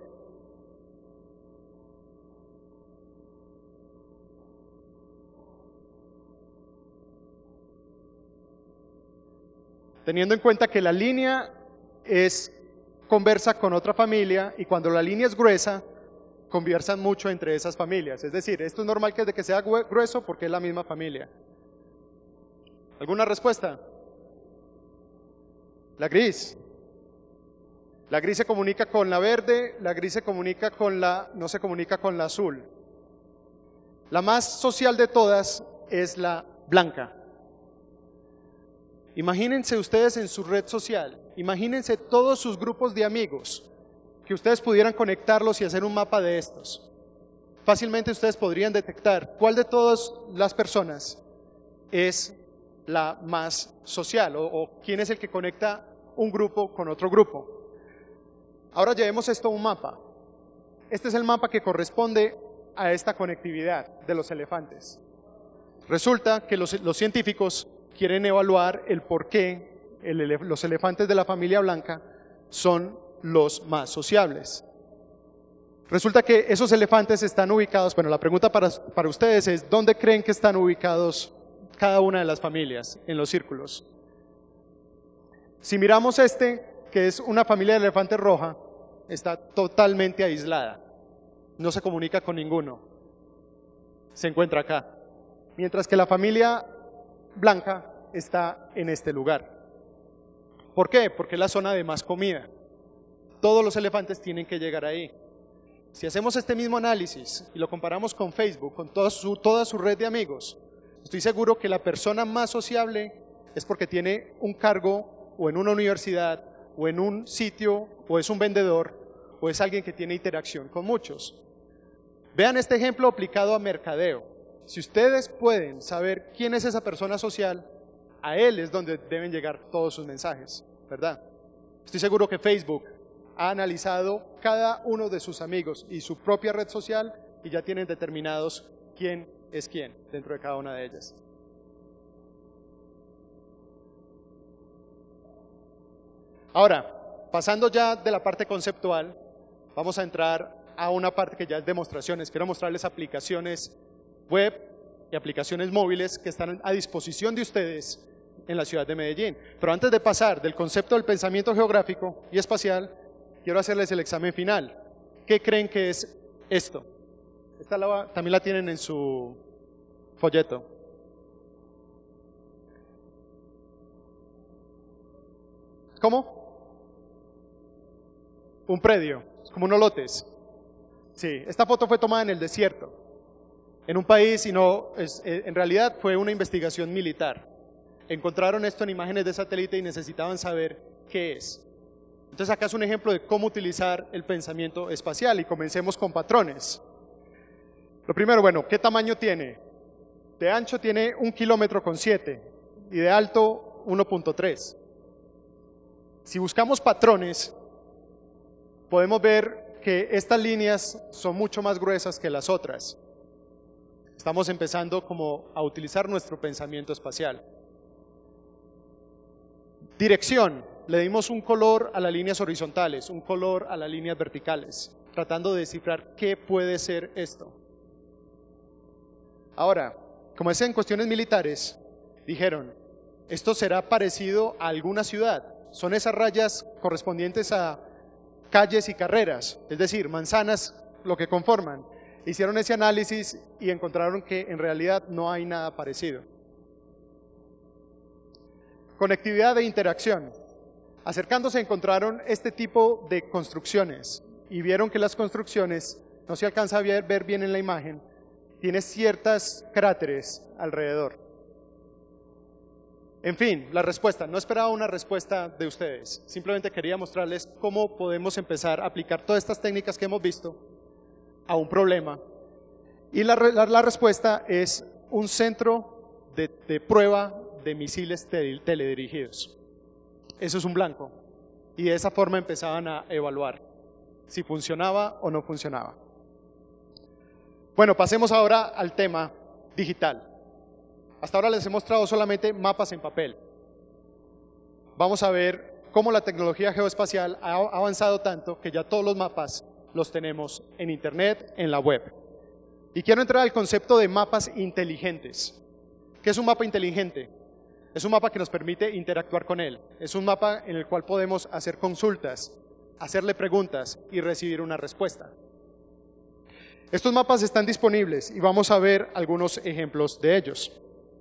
Teniendo en cuenta que la línea es conversa con otra familia y cuando la línea es gruesa, conversan mucho entre esas familias. Es decir, esto es normal que, de que sea grueso porque es la misma familia. ¿Alguna respuesta? La gris. La gris se comunica con la verde, la gris se comunica con la, no se comunica con la azul. La más social de todas es la blanca. Imagínense ustedes en su red social, imagínense todos sus grupos de amigos, que ustedes pudieran conectarlos y hacer un mapa de estos. Fácilmente ustedes podrían detectar cuál de todas las personas es la más social o, o quién es el que conecta un grupo con otro grupo. Ahora llevemos esto a un mapa. Este es el mapa que corresponde a esta conectividad de los elefantes. Resulta que los, los científicos quieren evaluar el por qué el, los elefantes de la familia blanca son los más sociables. Resulta que esos elefantes están ubicados, bueno, la pregunta para, para ustedes es, ¿dónde creen que están ubicados cada una de las familias en los círculos? Si miramos este, que es una familia de elefante roja, está totalmente aislada, no se comunica con ninguno, se encuentra acá. Mientras que la familia blanca está en este lugar. ¿Por qué? Porque es la zona de más comida. Todos los elefantes tienen que llegar ahí. Si hacemos este mismo análisis y lo comparamos con Facebook, con toda su, toda su red de amigos, estoy seguro que la persona más sociable es porque tiene un cargo o en una universidad o en un sitio o es un vendedor o es alguien que tiene interacción con muchos. Vean este ejemplo aplicado a mercadeo. Si ustedes pueden saber quién es esa persona social, a él es donde deben llegar todos sus mensajes, ¿verdad? Estoy seguro que Facebook ha analizado cada uno de sus amigos y su propia red social y ya tienen determinados quién es quién dentro de cada una de ellas. Ahora, pasando ya de la parte conceptual, vamos a entrar a una parte que ya es demostraciones. Quiero mostrarles aplicaciones web y aplicaciones móviles que están a disposición de ustedes en la ciudad de Medellín. Pero antes de pasar del concepto del pensamiento geográfico y espacial, quiero hacerles el examen final. ¿Qué creen que es esto? Esta la, también la tienen en su folleto. ¿Cómo? Un predio, como unos lotes. Sí, esta foto fue tomada en el desierto, en un país, y no, es, en realidad fue una investigación militar. Encontraron esto en imágenes de satélite y necesitaban saber qué es. Entonces acá es un ejemplo de cómo utilizar el pensamiento espacial y comencemos con patrones. Lo primero, bueno, ¿qué tamaño tiene? De ancho tiene un kilómetro con siete y de alto uno punto tres. Si buscamos patrones, podemos ver que estas líneas son mucho más gruesas que las otras. Estamos empezando como a utilizar nuestro pensamiento espacial. Dirección. Le dimos un color a las líneas horizontales, un color a las líneas verticales, tratando de descifrar qué puede ser esto. Ahora, como es en cuestiones militares, dijeron, esto será parecido a alguna ciudad. Son esas rayas correspondientes a calles y carreras, es decir, manzanas, lo que conforman. Hicieron ese análisis y encontraron que en realidad no hay nada parecido. Conectividad e interacción. Acercándose encontraron este tipo de construcciones y vieron que las construcciones, no se alcanza a ver bien en la imagen, tiene ciertas cráteres alrededor. En fin, la respuesta, no esperaba una respuesta de ustedes, simplemente quería mostrarles cómo podemos empezar a aplicar todas estas técnicas que hemos visto a un problema. Y la, la, la respuesta es un centro de, de prueba de misiles te, teledirigidos. Eso es un blanco. Y de esa forma empezaban a evaluar si funcionaba o no funcionaba. Bueno, pasemos ahora al tema digital. Hasta ahora les he mostrado solamente mapas en papel. Vamos a ver cómo la tecnología geoespacial ha avanzado tanto que ya todos los mapas los tenemos en internet, en la web. Y quiero entrar al concepto de mapas inteligentes. ¿Qué es un mapa inteligente? Es un mapa que nos permite interactuar con él. Es un mapa en el cual podemos hacer consultas, hacerle preguntas y recibir una respuesta. Estos mapas están disponibles y vamos a ver algunos ejemplos de ellos.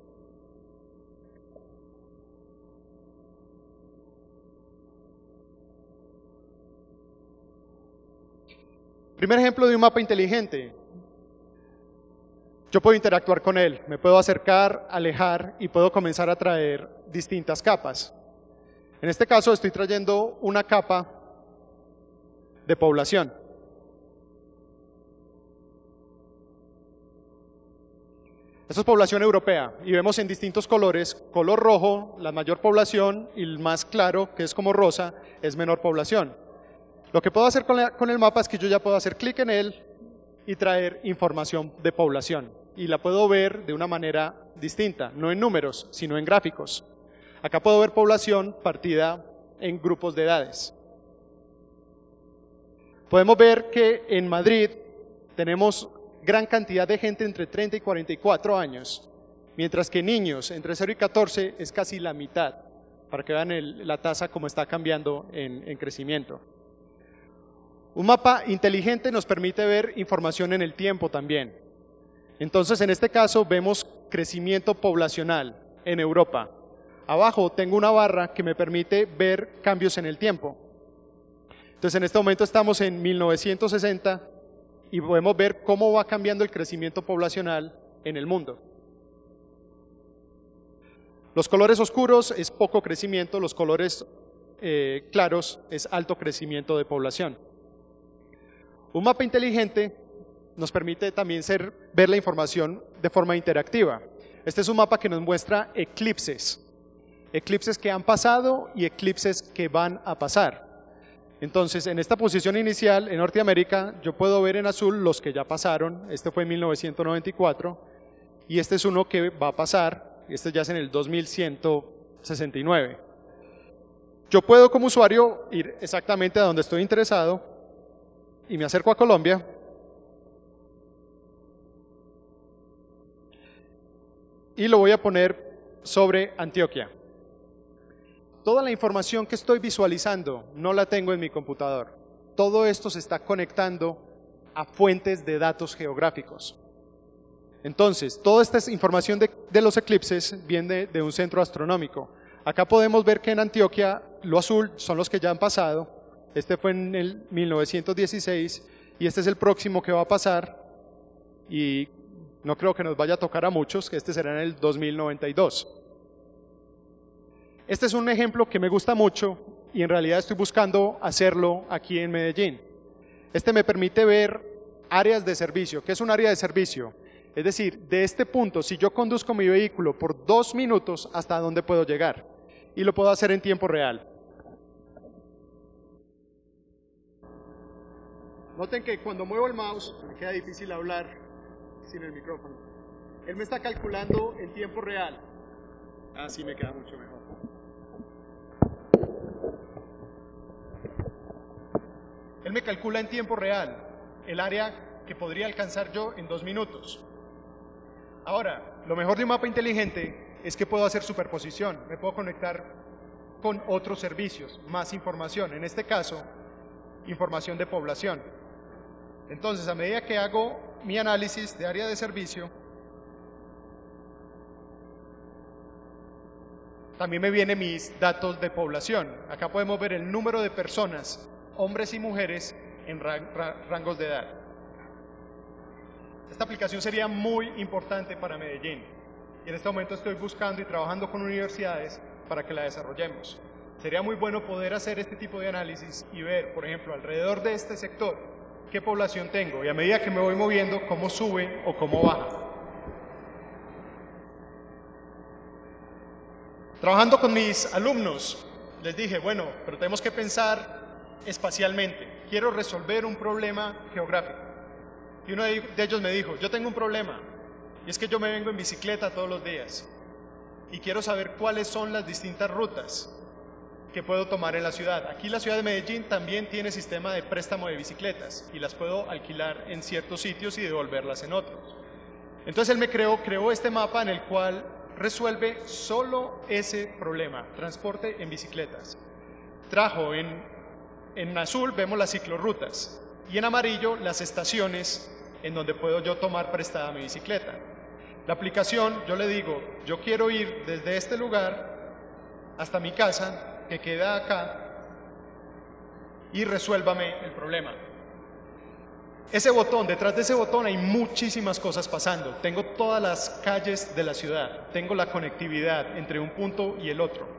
Primer ejemplo de un mapa inteligente. Yo puedo interactuar con él, me puedo acercar, alejar y puedo comenzar a traer distintas capas. En este caso estoy trayendo una capa de población. Esto es población europea y vemos en distintos colores, color rojo, la mayor población, y el más claro, que es como rosa, es menor población. Lo que puedo hacer con, la, con el mapa es que yo ya puedo hacer clic en él y traer información de población. Y la puedo ver de una manera distinta, no en números, sino en gráficos. Acá puedo ver población partida en grupos de edades. podemos ver que en Madrid tenemos gran cantidad de gente entre treinta y cuarenta y cuatro años, mientras que niños entre cero y catorce es casi la mitad, para que vean el, la tasa como está cambiando en, en crecimiento. Un mapa inteligente nos permite ver información en el tiempo también. Entonces, en este caso vemos crecimiento poblacional en Europa. Abajo tengo una barra que me permite ver cambios en el tiempo. Entonces, en este momento estamos en mil novecientos sesenta y podemos ver cómo va cambiando el crecimiento poblacional en el mundo. Los colores oscuros es poco crecimiento, los colores eh, claros es alto crecimiento de población. Un mapa inteligente nos permite también ser, ver la información de forma interactiva. Este es un mapa que nos muestra eclipses, eclipses que han pasado y eclipses que van a pasar. Entonces, en esta posición inicial, en Norteamérica, yo puedo ver en azul los que ya pasaron, este fue en mil novecientos noventa y cuatro, y este es uno que va a pasar, este ya es en el dos mil ciento sesenta y nueve. Yo puedo como usuario ir exactamente a donde estoy interesado, y me acerco a Colombia, y lo voy a poner sobre Antioquia. Toda la información que estoy visualizando no la tengo en mi computador. Todo esto se está conectando a fuentes de datos geográficos. Entonces, toda esta información de, de los eclipses viene de, de un centro astronómico. Acá podemos ver que en Antioquia lo azul son los que ya han pasado. Este fue en el mil novecientos dieciséis y este es el próximo que va a pasar. Y no creo que nos vaya a tocar a muchos, que este será en el dos mil noventa y dos. Este es un ejemplo que me gusta mucho y en realidad estoy buscando hacerlo aquí en Medellín. Este me permite ver áreas de servicio. ¿Qué es un área de servicio? Es decir, de este punto, si yo conduzco mi vehículo por dos minutos, ¿hasta dónde puedo llegar? Y lo puedo hacer en tiempo real. Noten que cuando muevo el mouse, me queda difícil hablar sin el micrófono. Él me está calculando en tiempo real. Así me queda mucho mejor. Él me calcula en tiempo real el área que podría alcanzar yo en dos minutos. Ahora, lo mejor de un mapa inteligente es que puedo hacer superposición, me puedo conectar con otros servicios, más información, en este caso, información de población. Entonces, a medida que hago mi análisis de área de servicio, también me vienen mis datos de población. Acá podemos ver el número de personas, hombres y mujeres, en rangos de edad. Esta aplicación sería muy importante para Medellín y en este momento estoy buscando y trabajando con universidades para que la desarrollemos. Sería muy bueno poder hacer este tipo de análisis y ver, por ejemplo, alrededor de este sector, qué población tengo y a medida que me voy moviendo, cómo sube o cómo baja. Trabajando con mis alumnos, les dije, bueno, pero tenemos que pensar espacialmente. Quiero resolver un problema geográfico. Y uno de ellos me dijo, yo tengo un problema, y es que yo me vengo en bicicleta todos los días, y quiero saber cuáles son las distintas rutas que puedo tomar en la ciudad. Aquí la ciudad de Medellín también tiene sistema de préstamo de bicicletas, y las puedo alquilar en ciertos sitios y devolverlas en otros. Entonces él me creó, creó este mapa en el cual resuelve solo ese problema, transporte en bicicletas. Trajo en, en azul, vemos las ciclorrutas, y en amarillo las estaciones en donde puedo yo tomar prestada mi bicicleta. La aplicación, yo le digo, yo quiero ir desde este lugar hasta mi casa, que queda acá, y resuélvame el problema. Ese botón, detrás de ese botón hay muchísimas cosas pasando. Tengo todas las calles de la ciudad, tengo la conectividad entre un punto y el otro.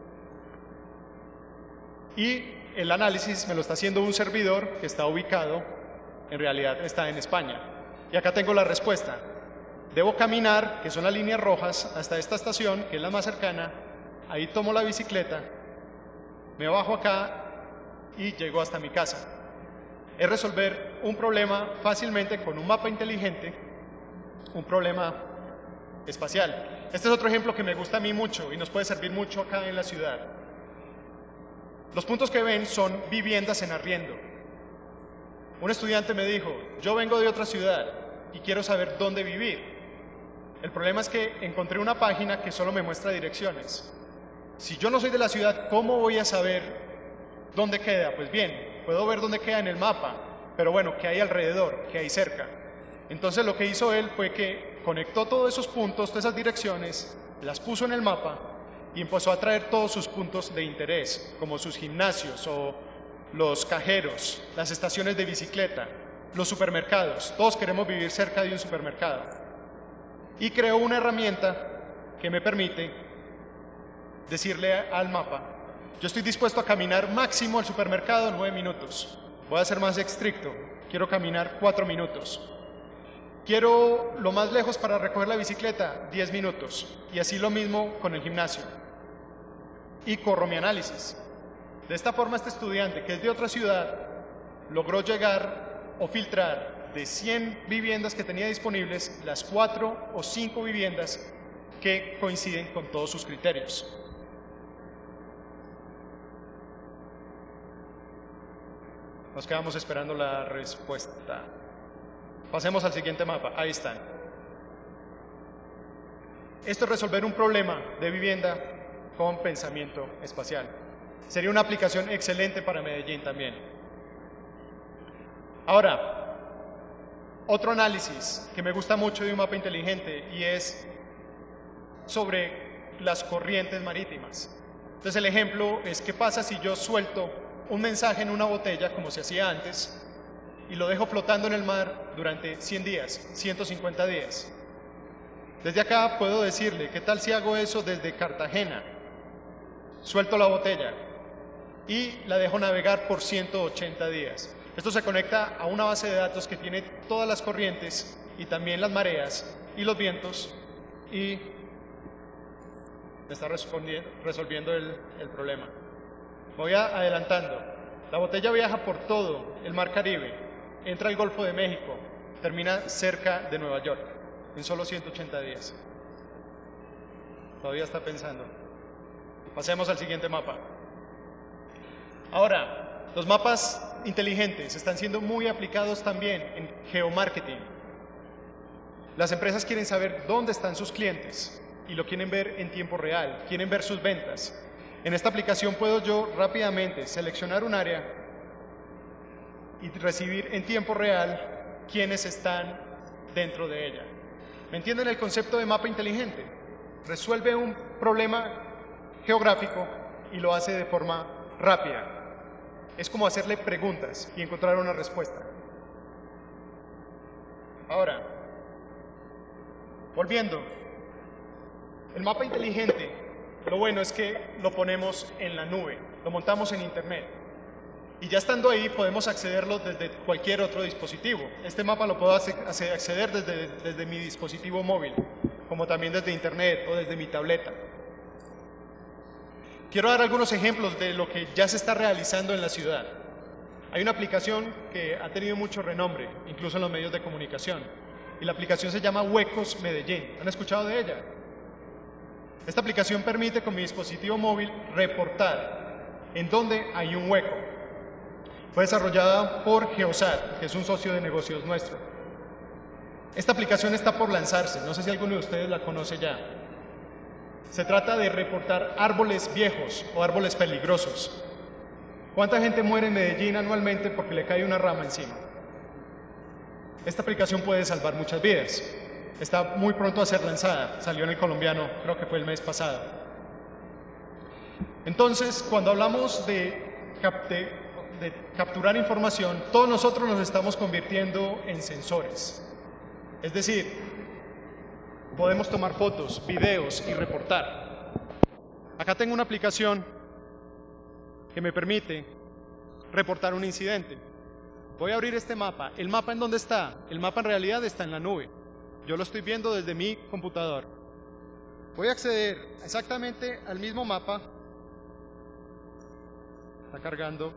Y el análisis me lo está haciendo un servidor que está ubicado, en realidad está en España. Y acá tengo la respuesta. Debo caminar, que son las líneas rojas, hasta esta estación, que es la más cercana. Ahí tomo la bicicleta, me bajo acá y llego hasta mi casa. Es resolver un problema fácilmente con un mapa inteligente, un problema espacial. Este es otro ejemplo que me gusta a mí mucho y nos puede servir mucho acá en la ciudad. Los puntos que ven son viviendas en arriendo. Un estudiante me dijo, yo vengo de otra ciudad y quiero saber dónde vivir. El problema es que encontré una página que solo me muestra direcciones. Si yo no soy de la ciudad, ¿cómo voy a saber dónde queda? Pues bien, puedo ver dónde queda en el mapa, pero bueno, ¿qué hay alrededor? ¿Qué hay cerca? Entonces lo que hizo él fue que conectó todos esos puntos, todas esas direcciones, las puso en el mapa y empezó a traer todos sus puntos de interés, como sus gimnasios o los cajeros, las estaciones de bicicleta, los supermercados. Todos queremos vivir cerca de un supermercado. Y creó una herramienta que me permite decirle al mapa, yo estoy dispuesto a caminar máximo al supermercado en nueve minutos. Voy a ser más estricto, quiero caminar cuatro minutos. Quiero lo más lejos para recoger la bicicleta, diez minutos. Y así lo mismo con el gimnasio. Y corro mi análisis. De esta forma, este estudiante, que es de otra ciudad, logró llegar o filtrar de cien viviendas que tenía disponibles, las cuatro o cinco viviendas que coinciden con todos sus criterios. Nos quedamos esperando la respuesta. Pasemos al siguiente mapa. Ahí están. Esto es resolver un problema de vivienda con pensamiento espacial. Sería una aplicación excelente para Medellín también. Ahora, otro análisis que me gusta mucho de un mapa inteligente y es sobre las corrientes marítimas. Entonces el ejemplo es qué pasa si yo suelto un mensaje en una botella, como se hacía antes, y lo dejo flotando en el mar durante cien días, ciento cincuenta días. Desde acá puedo decirle, ¿qué tal si hago eso desde Cartagena? Suelto la botella y la dejo navegar por ciento ochenta días. Esto se conecta a una base de datos que tiene todas las corrientes y también las mareas y los vientos y me está resolviendo el, el problema. Voy a, adelantando. La botella viaja por todo el Mar Caribe, entra al Golfo de México, termina cerca de Nueva York, en solo ciento ochenta días. Todavía está pensando. Pasemos al siguiente mapa. Ahora, los mapas inteligentes están siendo muy aplicados también en geomarketing. Las empresas quieren saber dónde están sus clientes y lo quieren ver en tiempo real, quieren ver sus ventas. En esta aplicación puedo yo rápidamente seleccionar un área y recibir en tiempo real quiénes están dentro de ella. ¿Me entienden el concepto de mapa inteligente? Resuelve un problema geográfico y lo hace de forma rápida. Es como hacerle preguntas y encontrar una respuesta. Ahora, volviendo, el mapa inteligente, lo bueno es que lo ponemos en la nube, lo montamos en internet y ya estando ahí podemos accederlo desde cualquier otro dispositivo. Este mapa lo puedo acceder desde, desde mi dispositivo móvil, como también desde internet o desde mi tableta. Quiero dar algunos ejemplos de lo que ya se está realizando en la ciudad. Hay una aplicación que ha tenido mucho renombre, incluso en los medios de comunicación, y la aplicación se llama Huecos Medellín. ¿Han escuchado de ella? Esta aplicación permite con mi dispositivo móvil reportar en dónde hay un hueco. Fue desarrollada por Geosat, que es un socio de negocios nuestro. Esta aplicación está por lanzarse, no sé si alguno de ustedes la conoce ya. Se trata de reportar árboles viejos o árboles peligrosos. ¿Cuánta gente muere en Medellín anualmente porque le cae una rama encima? Esta aplicación puede salvar muchas vidas. Está muy pronto a ser lanzada, salió en El Colombiano, creo que fue el mes pasado. Entonces, cuando hablamos de, cap de, de capturar información, todos nosotros nos estamos convirtiendo en sensores. Es decir, podemos tomar fotos, videos y reportar. Acá tengo una aplicación que me permite reportar un incidente. Voy a abrir este mapa. ¿El mapa en dónde está? El mapa en realidad está en la nube. Yo lo estoy viendo desde mi computador. Voy a acceder exactamente al mismo mapa. Está cargando.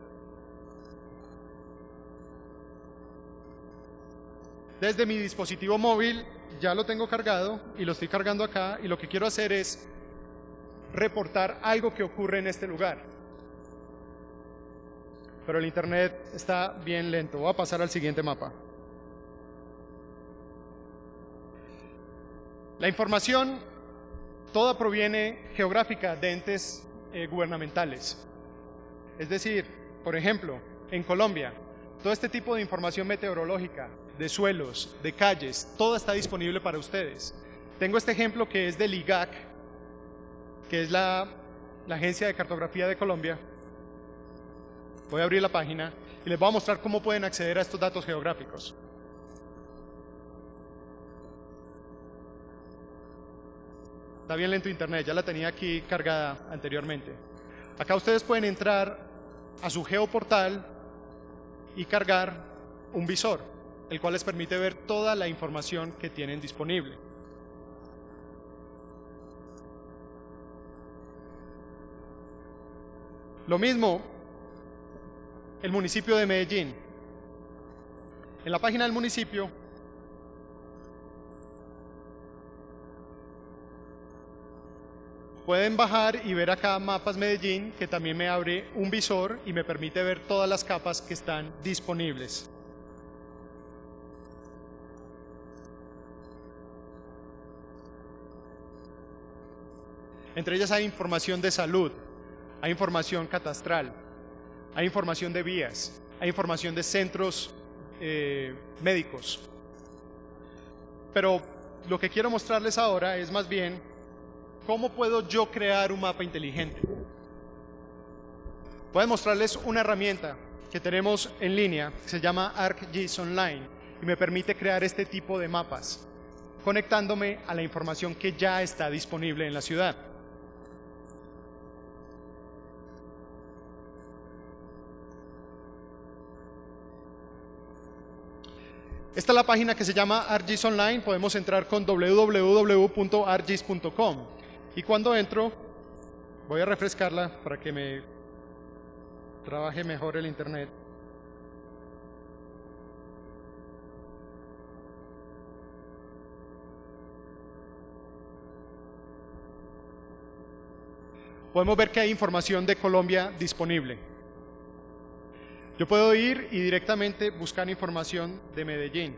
Desde mi dispositivo móvil ya lo tengo cargado y lo estoy cargando acá y lo que quiero hacer es reportar algo que ocurre en este lugar. pero el internet está bien lento. Voy a pasar al siguiente mapa. La información toda proviene geográfica de entes eh, gubernamentales. Es decir, por ejemplo, en Colombia, todo este tipo de información meteorológica, de suelos, de calles, todo está disponible para ustedes. Tengo este ejemplo que es del I G A C, que es la, la Agencia de Cartografía de Colombia. Voy a abrir la página y les voy a mostrar cómo pueden acceder a estos datos geográficos. Está bien lento internet, ya la tenía aquí cargada anteriormente. Acá ustedes pueden entrar a su geoportal y cargar un visor, el cual les permite ver toda la información que tienen disponible. Lo mismo, el municipio de Medellín. En la página del municipio pueden bajar y ver acá Mapas Medellín, que también me abre un visor y me permite ver todas las capas que están disponibles. Entre ellas hay información de salud, hay información catastral, hay información de vías, hay información de centros eh, médicos. Pero lo que quiero mostrarles ahora es más bien cómo puedo yo crear un mapa inteligente. Voy a mostrarles una herramienta que tenemos en línea que se llama ArcGIS Online y me permite crear este tipo de mapas, conectándome a la información que ya está disponible en la ciudad. Esta es la página que se llama ArcGIS Online. Podemos entrar con w w w punto arcgis punto com y cuando entro voy a refrescarla para que me trabaje mejor el internet. Podemos ver que hay información de Colombia disponible. Yo puedo ir y directamente buscar información de Medellín.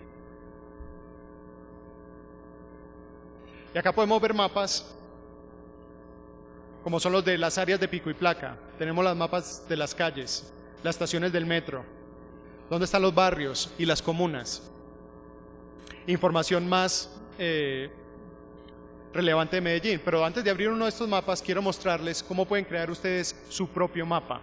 Y acá podemos ver mapas como son los de las áreas de pico y placa. Tenemos los mapas de las calles, las estaciones del metro, dónde están los barrios y las comunas. Información más eh, relevante de Medellín. Pero antes de abrir uno de estos mapas, quiero mostrarles cómo pueden crear ustedes su propio mapa.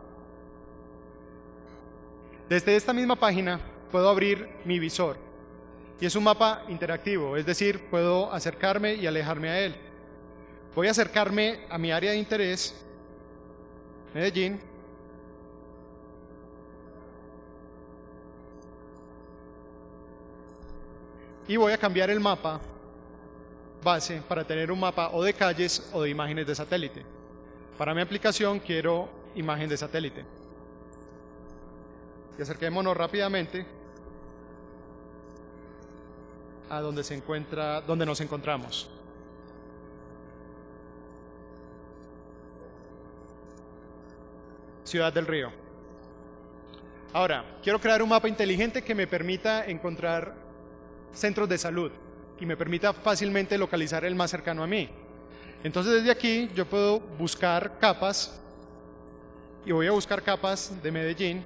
Desde esta misma página puedo abrir mi visor y es un mapa interactivo, es decir, puedo acercarme y alejarme a él. Voy a acercarme a mi área de interés, Medellín, y voy a cambiar el mapa base para tener un mapa o de calles o de imágenes de satélite. Para mi aplicación quiero imagen de satélite. Y acerquémonos rápidamente a donde se encuentra, donde nos encontramos. Ciudad del Río. Ahora, quiero crear un mapa inteligente que me permita encontrar centros de salud y me permita fácilmente localizar el más cercano a mí. Entonces desde aquí yo puedo buscar capas y voy a buscar capas de Medellín.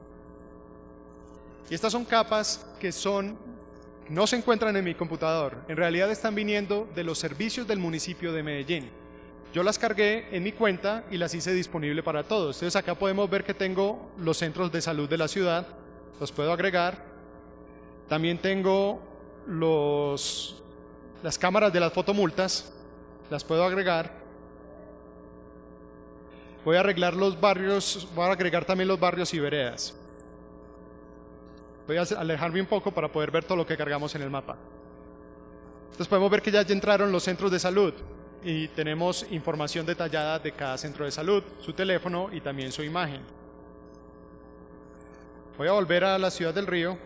Y estas son capas que son, no se encuentran en mi computador, en realidad están viniendo de los servicios del municipio de Medellín. Yo las cargué en mi cuenta y las hice disponible para todos. Entonces acá podemos ver que tengo los centros de salud de la ciudad, los puedo agregar. También tengo los, las cámaras de las fotomultas, las puedo agregar. Voy a arreglar los barrios, voy a agregar también los barrios y veredas. Voy a alejarme un poco para poder ver todo lo que cargamos en el mapa. Entonces podemos ver que ya entraron los centros de salud y tenemos información detallada de cada centro de salud, su teléfono y también su imagen. Voy a volver a la Ciudad del Río.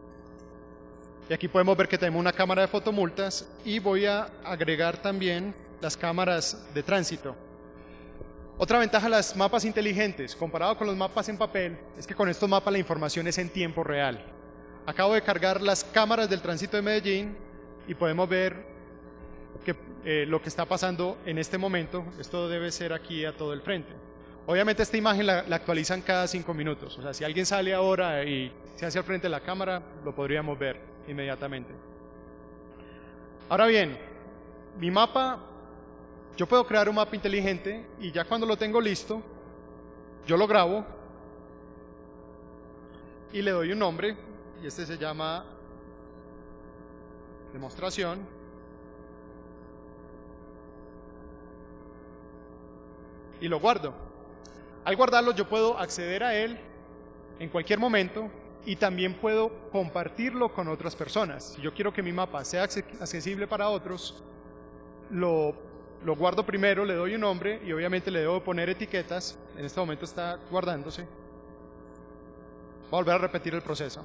Y aquí podemos ver que tenemos una cámara de fotomultas y voy a agregar también las cámaras de tránsito. Otra ventaja de los mapas inteligentes, comparado con los mapas en papel, es que con estos mapas la información es en tiempo real. Acabo de cargar las cámaras del tránsito de Medellín y podemos ver que, eh, lo que está pasando en este momento. Esto debe ser aquí a todo el frente. Obviamente esta imagen la, la actualizan cada cinco minutos. O sea, si alguien sale ahora y se hace al frente de la cámara, lo podríamos ver inmediatamente. Ahora bien, mi mapa, yo puedo crear un mapa inteligente y ya cuando lo tengo listo, yo lo grabo y le doy un nombre, y este se llama demostración. Y lo guardo. Al guardarlo yo puedo acceder a él en cualquier momento y también puedo compartirlo con otras personas. Si yo quiero que mi mapa sea accesible para otros, lo, lo guardo primero, le doy un nombre y obviamente le debo poner etiquetas. En este momento está guardándose. Voy a volver a repetir el proceso.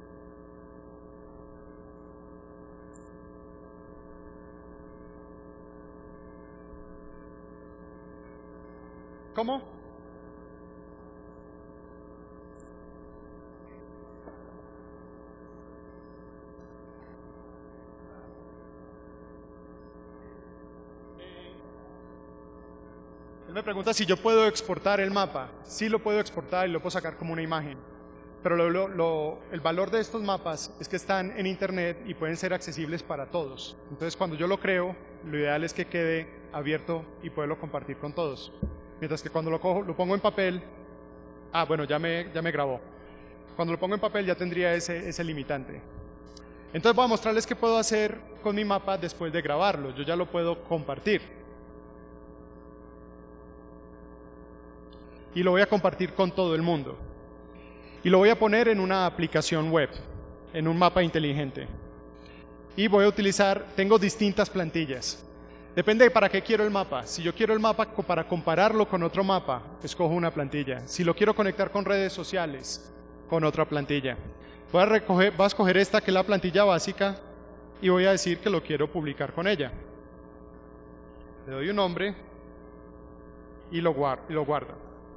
¿Cómo? Él me pregunta si yo puedo exportar el mapa. Sí lo puedo exportar y lo puedo sacar como una imagen. Pero lo, lo, lo, el valor de estos mapas es que están en internet y pueden ser accesibles para todos. Entonces cuando yo lo creo, lo ideal es que quede abierto y poderlo compartir con todos. Mientras que cuando lo, cojo, lo pongo en papel, ah bueno, ya me, ya me grabó. Cuando lo pongo en papel ya tendría ese, ese limitante. Entonces voy a mostrarles qué puedo hacer con mi mapa después de grabarlo. Yo ya lo puedo compartir. Y lo voy a compartir con todo el mundo. Y lo voy a poner en una aplicación web, en un mapa inteligente. Y voy a utilizar, tengo distintas plantillas. Depende de para qué quiero el mapa. Si yo quiero el mapa para compararlo con otro mapa, escojo una plantilla. Si lo quiero conectar con redes sociales, con otra plantilla. Voy a, recoger, voy a escoger esta que es la plantilla básica y voy a decir que lo quiero publicar con ella. Le doy un nombre y lo guardo. Y lo guardo.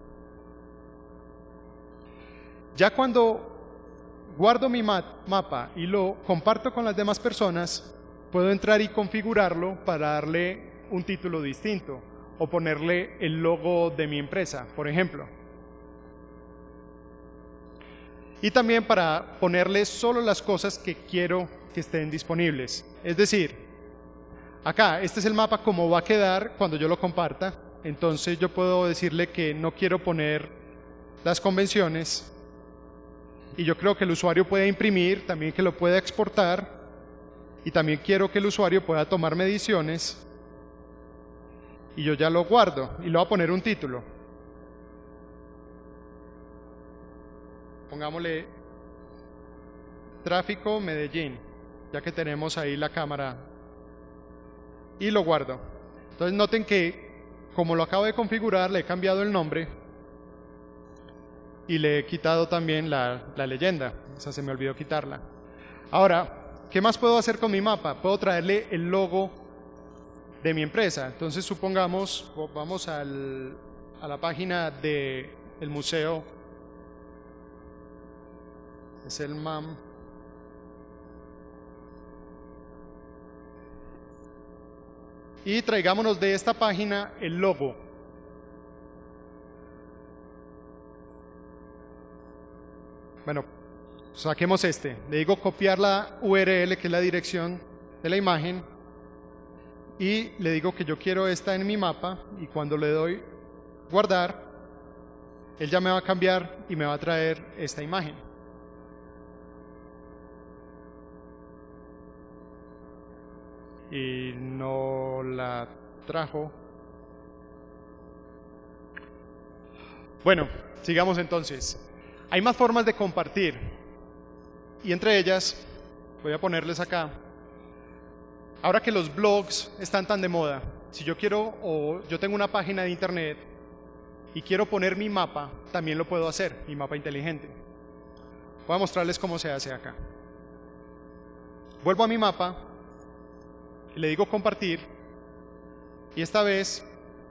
Ya cuando guardo mi mapa y lo comparto con las demás personas, puedo entrar y configurarlo para darle un título distinto o ponerle el logo de mi empresa, por ejemplo. Y también para ponerle solo las cosas que quiero que estén disponibles. Es decir, acá, este es el mapa como va a quedar cuando yo lo comparta. Entonces yo puedo decirle que no quiero poner las convenciones. Y yo creo que el usuario puede imprimir, también que lo pueda exportar. Y también quiero que el usuario pueda tomar mediciones. Y yo ya lo guardo y le voy a poner un título. Pongámosle Tráfico Medellín, ya que tenemos ahí la cámara. Y lo guardo. Entonces noten que como lo acabo de configurar, le he cambiado el nombre. Y le he quitado también la, la leyenda. O sea, se me olvidó quitarla. Ahora, ¿qué más puedo hacer con mi mapa? Puedo traerle el logo de mi empresa. Entonces, supongamos, vamos al, a la página del museo. Es el M A M. Y traigámonos de esta página el logo. Bueno, saquemos este. Le digo copiar la U R L, que es la dirección de la imagen, y le digo que yo quiero esta en mi mapa, y cuando le doy guardar, él ya me va a cambiar y me va a traer esta imagen. Y no la trajo. Bueno, sigamos entonces. Hay más formas de compartir, y entre ellas, voy a ponerles acá, ahora que los blogs están tan de moda, si yo quiero, o yo tengo una página de internet y quiero poner mi mapa, también lo puedo hacer, mi mapa inteligente. Voy a mostrarles cómo se hace acá. Vuelvo a mi mapa, le digo compartir, Y esta vez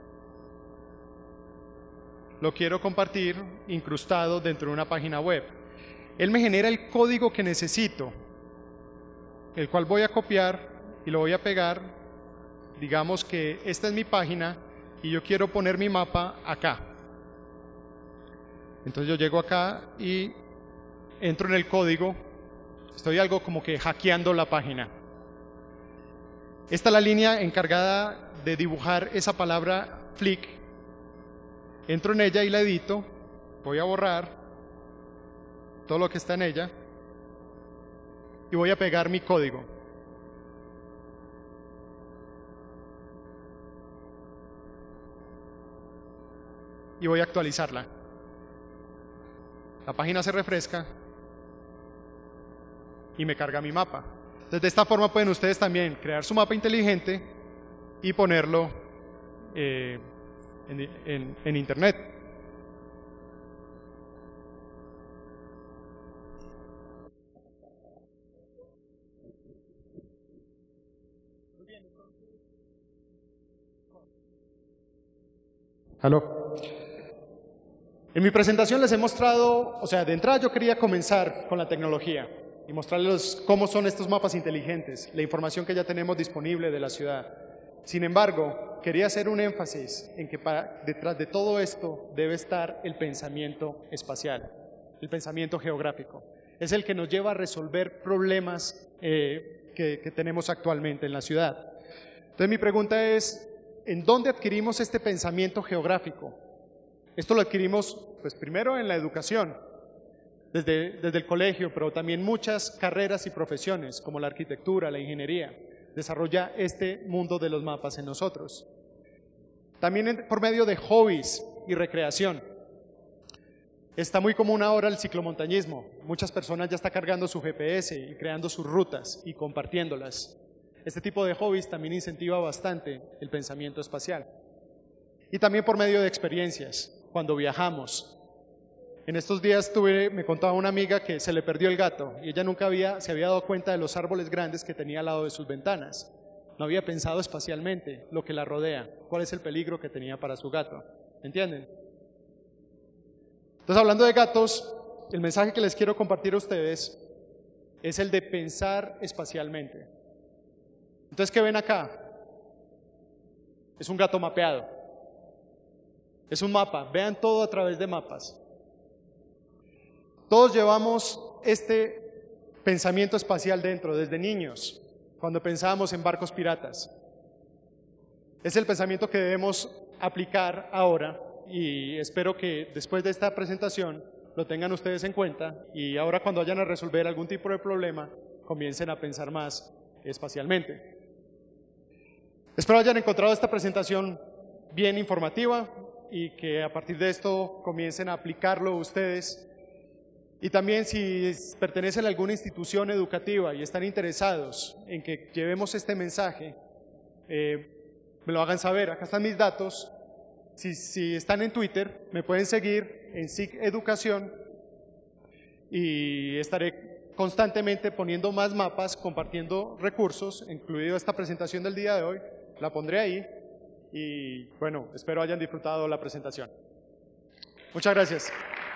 lo quiero compartir incrustado dentro de una página web. Él me genera el código que necesito, el cual voy a copiar y lo voy a pegar. Digamos que esta es mi página y yo quiero poner mi mapa acá. Entonces yo llego acá y entro en el código. Estoy algo como que hackeando la página. Esta es la línea encargada de dibujar esa palabra Flick. Entro en ella y la edito. Voy a borrar todo lo que está en ella y voy a pegar mi código. Y voy a actualizarla. La página se refresca y me carga mi mapa. Entonces, de esta forma pueden ustedes también crear su mapa inteligente y ponerlo eh, en, en, en internet. ¿Aló? En mi presentación les he mostrado, o sea, de entrada yo quería comenzar con la tecnología y mostrarles cómo son estos mapas inteligentes, la información que ya tenemos disponible de la ciudad. Sin embargo, quería hacer un énfasis en que para, detrás de todo esto debe estar el pensamiento espacial, el pensamiento geográfico. Es el que nos lleva a resolver problemas eh, que, que tenemos actualmente en la ciudad. Entonces mi pregunta es, ¿en dónde adquirimos este pensamiento geográfico? Esto lo adquirimos, pues primero en la educación, desde, desde el colegio, pero también muchas carreras y profesiones, como la arquitectura, la ingeniería, desarrolla este mundo de los mapas en nosotros. También en, por medio de hobbies y recreación. Está muy común ahora el ciclomontañismo. Muchas personas ya están cargando su G P S y creando sus rutas y compartiéndolas. Este tipo de hobbies también incentiva bastante el pensamiento espacial. Y también por medio de experiencias, cuando viajamos. En estos días tuve, me contaba una amiga que se le perdió el gato y ella nunca había, se había dado cuenta de los árboles grandes que tenía al lado de sus ventanas. No había pensado espacialmente lo que la rodea, cuál es el peligro que tenía para su gato. ¿Entienden? Entonces, hablando de gatos, el mensaje que les quiero compartir a ustedes es el de pensar espacialmente. Entonces, ¿qué ven acá? Es un gato mapeado. Es un mapa. Vean todo a través de mapas. Todos llevamos este pensamiento espacial dentro, desde niños, cuando pensábamos en barcos piratas. Es el pensamiento que debemos aplicar ahora y espero que después de esta presentación lo tengan ustedes en cuenta y ahora cuando vayan a resolver algún tipo de problema, comiencen a pensar más espacialmente. Espero hayan encontrado esta presentación bien informativa y que a partir de esto comiencen a aplicarlo ustedes. Y también si pertenecen a alguna institución educativa y están interesados en que llevemos este mensaje, eh, me lo hagan saber. Acá están mis datos. Si, si están en Twitter, me pueden seguir en S I C Educación y estaré constantemente poniendo más mapas, compartiendo recursos, incluido esta presentación del día de hoy. La pondré ahí y bueno, espero hayan disfrutado la presentación. Muchas gracias.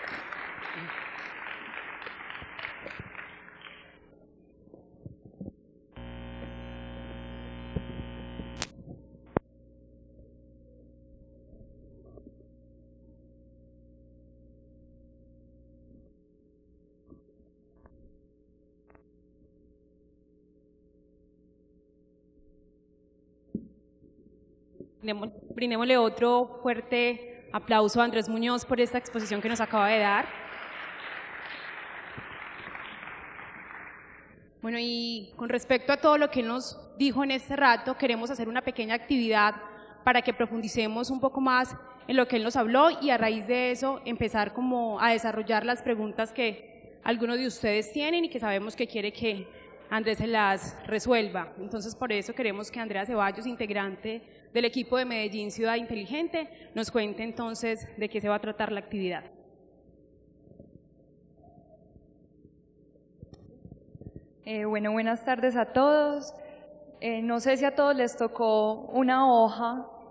Brindémosle otro fuerte aplauso a Andrés Muñoz por esta exposición que nos acaba de dar. Bueno, y con respecto a todo lo que nos dijo en este rato, queremos hacer una pequeña actividad para que profundicemos un poco más en lo que él nos habló y a raíz de eso empezar como a desarrollar las preguntas que algunos de ustedes tienen y que sabemos que quiere que Andrés se las resuelva. Entonces, por eso queremos que Andrea Ceballos, integrante del equipo de Medellín Ciudad Inteligente, nos cuente entonces de qué se va a tratar la actividad. Eh, bueno, buenas tardes a todos. Eh, no sé si a todos les tocó una hoja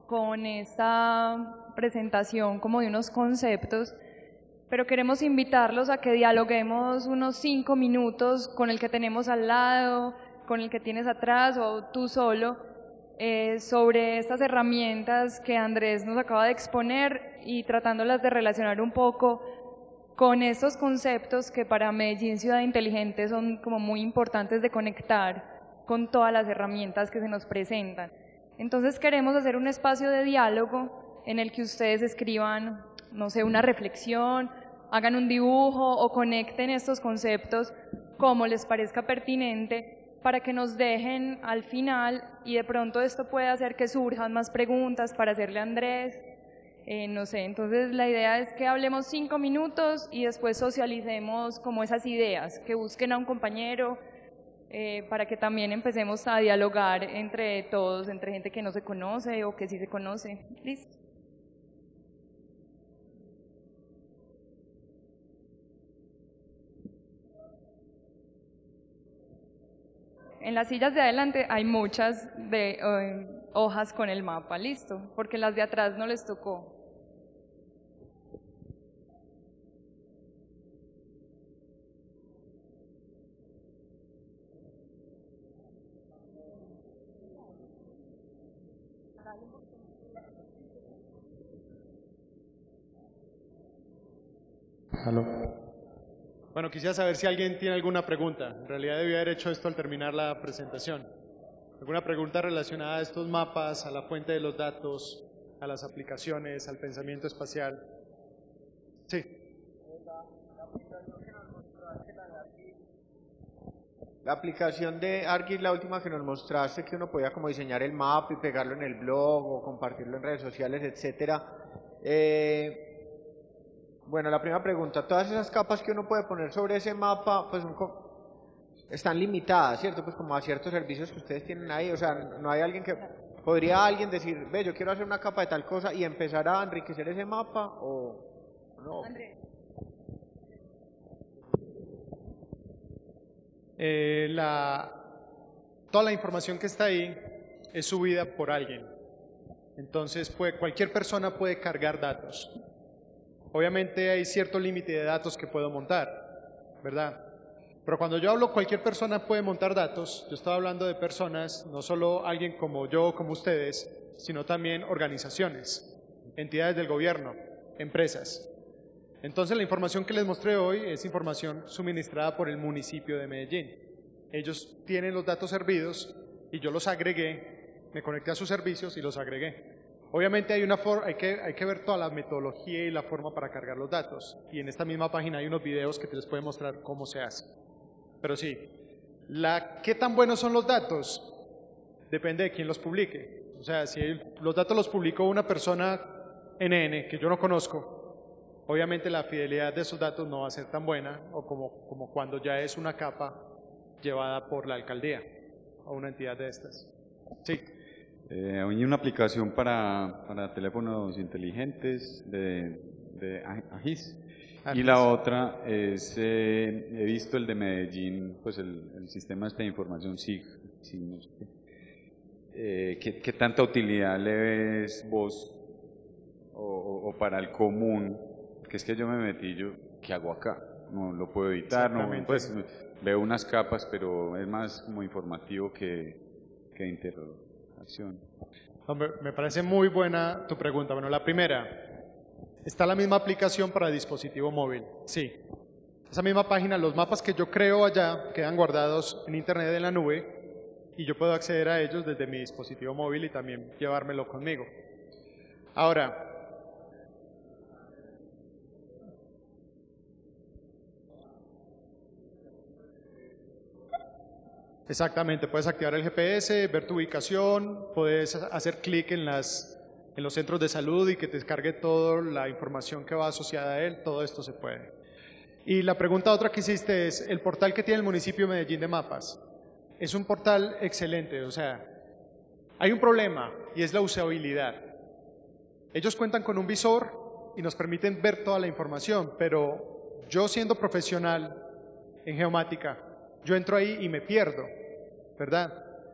con esta presentación como de unos conceptos, pero queremos invitarlos a que dialoguemos unos cinco minutos con el que tenemos al lado, con el que tienes atrás o tú solo, eh, sobre estas herramientas que Andrés nos acaba de exponer y tratándolas de relacionar un poco con estos conceptos que para Medellín Ciudad Inteligente son como muy importantes de conectar con todas las herramientas que se nos presentan. Entonces queremos hacer un espacio de diálogo en el que ustedes escriban, no sé, una reflexión, hagan un dibujo o conecten estos conceptos como les parezca pertinente para que nos dejen al final y de pronto esto puede hacer que surjan más preguntas para hacerle a Andrés, eh, no sé, entonces la idea es que hablemos cinco minutos y después socialicemos como esas ideas, que busquen a un compañero eh, para que también empecemos a dialogar entre todos, entre gente que no se conoce o que sí se conoce. ¿Listo? En las sillas de adelante hay muchas de, eh, hojas con el mapa, listo, porque las de atrás no les tocó. Aló. Bueno, quisiera saber si alguien tiene alguna pregunta. En realidad debía haber hecho esto al terminar la presentación. ¿Alguna pregunta relacionada a estos mapas, a la fuente de los datos, a las aplicaciones, al pensamiento espacial? Sí. La aplicación de ArcGIS, la última que nos mostraste, que uno podía como diseñar el mapa y pegarlo en el blog o compartirlo en redes sociales, etcétera. Eh, Bueno, la primera pregunta, todas esas capas que uno puede poner sobre ese mapa, pues son están limitadas, ¿cierto? Pues como a ciertos servicios que ustedes tienen ahí, o sea, no hay alguien que, ¿podría alguien decir, ve, yo quiero hacer una capa de tal cosa y empezar a enriquecer ese mapa o no? Eh, la, toda la información que está ahí es subida por alguien, entonces puede, cualquier persona puede cargar datos. Obviamente hay cierto límite de datos que puedo montar, ¿verdad? Pero cuando yo hablo cualquier persona puede montar datos, yo estoy hablando de personas, no solo alguien como yo, como ustedes, sino también organizaciones, entidades del gobierno, empresas. Entonces la información que les mostré hoy es información suministrada por el municipio de Medellín. Ellos tienen los datos servidos y yo los agregué, me conecté a sus servicios y los agregué. Obviamente hay, una for hay, que, hay que ver toda la metodología y la forma para cargar los datos. Y en esta misma página hay unos videos que te les pueden mostrar cómo se hace. Pero sí, la, ¿qué tan buenos son los datos? Depende de quién los publique. O sea, si el, los datos los publicó una persona N N que yo no conozco, obviamente la fidelidad de esos datos no va a ser tan buena o como, como cuando ya es una capa llevada por la alcaldía o una entidad de estas. Sí. Eh, hay una aplicación para, para teléfonos inteligentes de, de AGIS y la otra es, eh, he visto el de Medellín, pues el, el sistema este de información SIG, SIG no sé qué. Eh, ¿qué, ¿Qué tanta utilidad le ves vos o, o, o para el común? Porque es que yo me metí, yo, ¿qué hago acá? No lo puedo editar, no, pues veo unas capas, pero es más como informativo que, que interrogación. Hombre, me parece muy buena tu pregunta. Bueno, la primera, ¿está la misma aplicación para dispositivo móvil? Sí. Esa misma página, los mapas que yo creo allá quedan guardados en internet en la nube y yo puedo acceder a ellos desde mi dispositivo móvil y también llevármelo conmigo. Ahora, exactamente, puedes activar el G P S, ver tu ubicación, puedes hacer clic en, las, en los centros de salud y que te descargue toda la información que va asociada a él, todo esto se puede. Y la pregunta otra que hiciste es, el portal que tiene el municipio de Medellín de mapas, es un portal excelente, o sea, hay un problema y es la usabilidad. Ellos cuentan con un visor y nos permiten ver toda la información, pero yo siendo profesional en geomática, yo entro ahí y me pierdo, ¿verdad?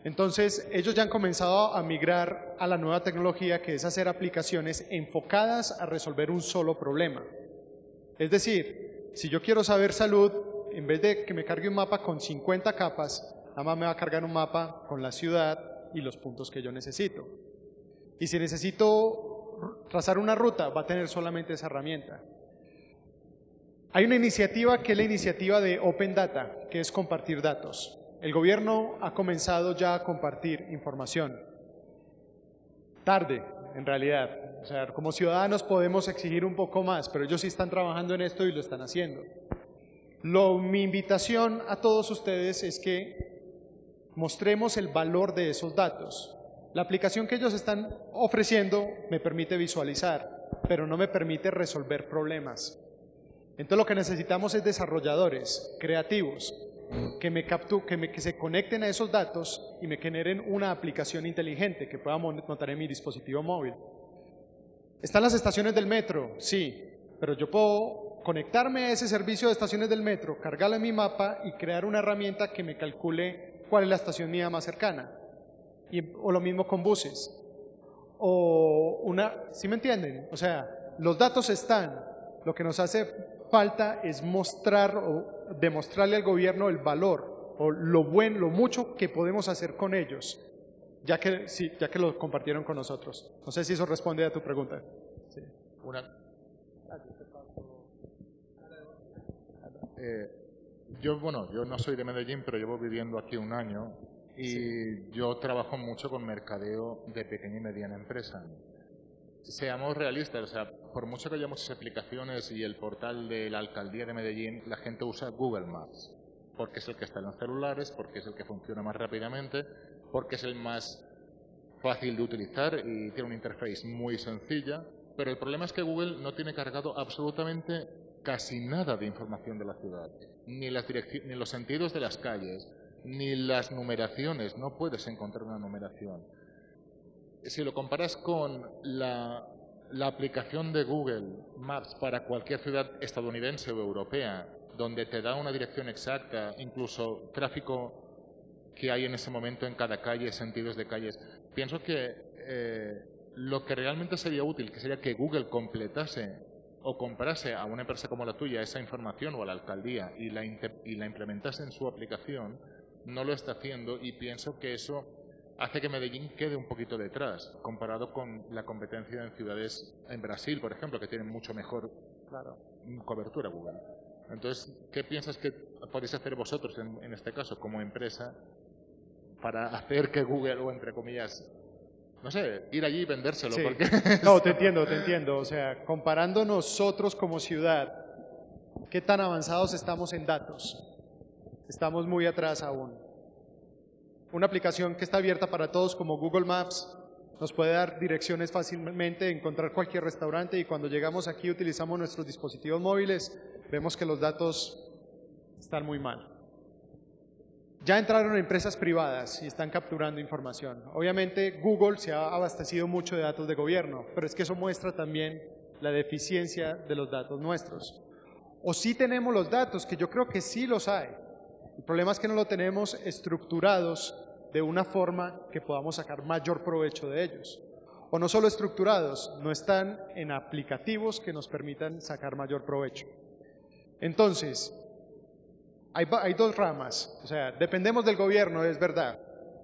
Entonces, ellos ya han comenzado a migrar a la nueva tecnología, que es hacer aplicaciones enfocadas a resolver un solo problema. Es decir, si yo quiero saber salud, en vez de que me cargue un mapa con cincuenta capas, nada más me va a cargar un mapa con la ciudad y los puntos que yo necesito. Y si necesito trazar una ruta, va a tener solamente esa herramienta. Hay una iniciativa que es la iniciativa de Open Data, que es compartir datos. El gobierno ha comenzado ya a compartir información. Tarde, en realidad. O sea, como ciudadanos podemos exigir un poco más, pero ellos sí están trabajando en esto y lo están haciendo. Lo, mi invitación a todos ustedes es que mostremos el valor de esos datos. La aplicación que ellos están ofreciendo me permite visualizar, pero no me permite resolver problemas. Entonces lo que necesitamos es desarrolladores creativos que, me captu que, me, que se conecten a esos datos y me generen una aplicación inteligente que pueda montar en mi dispositivo móvil. ¿Están las estaciones del metro? Sí, pero yo puedo conectarme a ese servicio de estaciones del metro, cargarlo en mi mapa y crear una herramienta que me calcule cuál es la estación mía más cercana. Y, o lo mismo con buses. O una, ¿sí me entienden? O sea, los datos están, lo que nos hace falta es mostrar o demostrarle al gobierno el valor o lo bueno, lo mucho que podemos hacer con ellos, ya que, sí, ya que lo compartieron con nosotros. No sé si eso responde a tu pregunta. Sí. Una... Eh, yo, bueno, yo no soy de Medellín, pero llevo viviendo aquí un año y sí. Yo trabajo mucho con mercadeo de pequeña y mediana empresa. Seamos realistas, o sea, por mucho que haya muchas aplicaciones y el portal de la alcaldía de Medellín, la gente usa Google Maps, porque es el que está en los celulares, porque es el que funciona más rápidamente, porque es el más fácil de utilizar y tiene una interface muy sencilla, pero el problema es que Google no tiene cargado absolutamente casi nada de información de la ciudad, ni, las ni los sentidos de las calles, ni las numeraciones, no puedes encontrar una numeración. Si lo comparas con la, la aplicación de Google Maps para cualquier ciudad estadounidense o europea, donde te da una dirección exacta, incluso tráfico que hay en ese momento en cada calle, sentidos de calles, pienso que eh, lo que realmente sería útil, que sería que Google completase o comprase a una empresa como la tuya esa información o a la alcaldía y la, y la implementase en su aplicación, no lo está haciendo y pienso que eso hace que Medellín quede un poquito detrás, comparado con la competencia en ciudades en Brasil, por ejemplo, que tienen mucho mejor claro, cobertura Google. Entonces, ¿qué piensas que podéis hacer vosotros en, en este caso, como empresa, para hacer que Google, o entre comillas, no sé, ir allí y vendérselo? Sí. Porque no, te entiendo, te entiendo. O sea, comparando nosotros como ciudad, ¿qué tan avanzados estamos en datos? Estamos muy atrás aún. Una aplicación que está abierta para todos como Google Maps nos puede dar direcciones fácilmente, encontrar cualquier restaurante y cuando llegamos aquí utilizamos nuestros dispositivos móviles, vemos que los datos están muy mal. Ya entraron empresas privadas y están capturando información. Obviamente Google se ha abastecido mucho de datos de gobierno, pero es que eso muestra también la deficiencia de los datos nuestros. O sí tenemos los datos, que yo creo que sí los hay. El problema es que no lo tenemos estructurados de una forma que podamos sacar mayor provecho de ellos. O no solo estructurados, no están en aplicativos que nos permitan sacar mayor provecho. Entonces, hay, hay dos ramas. O sea, dependemos del gobierno, es verdad.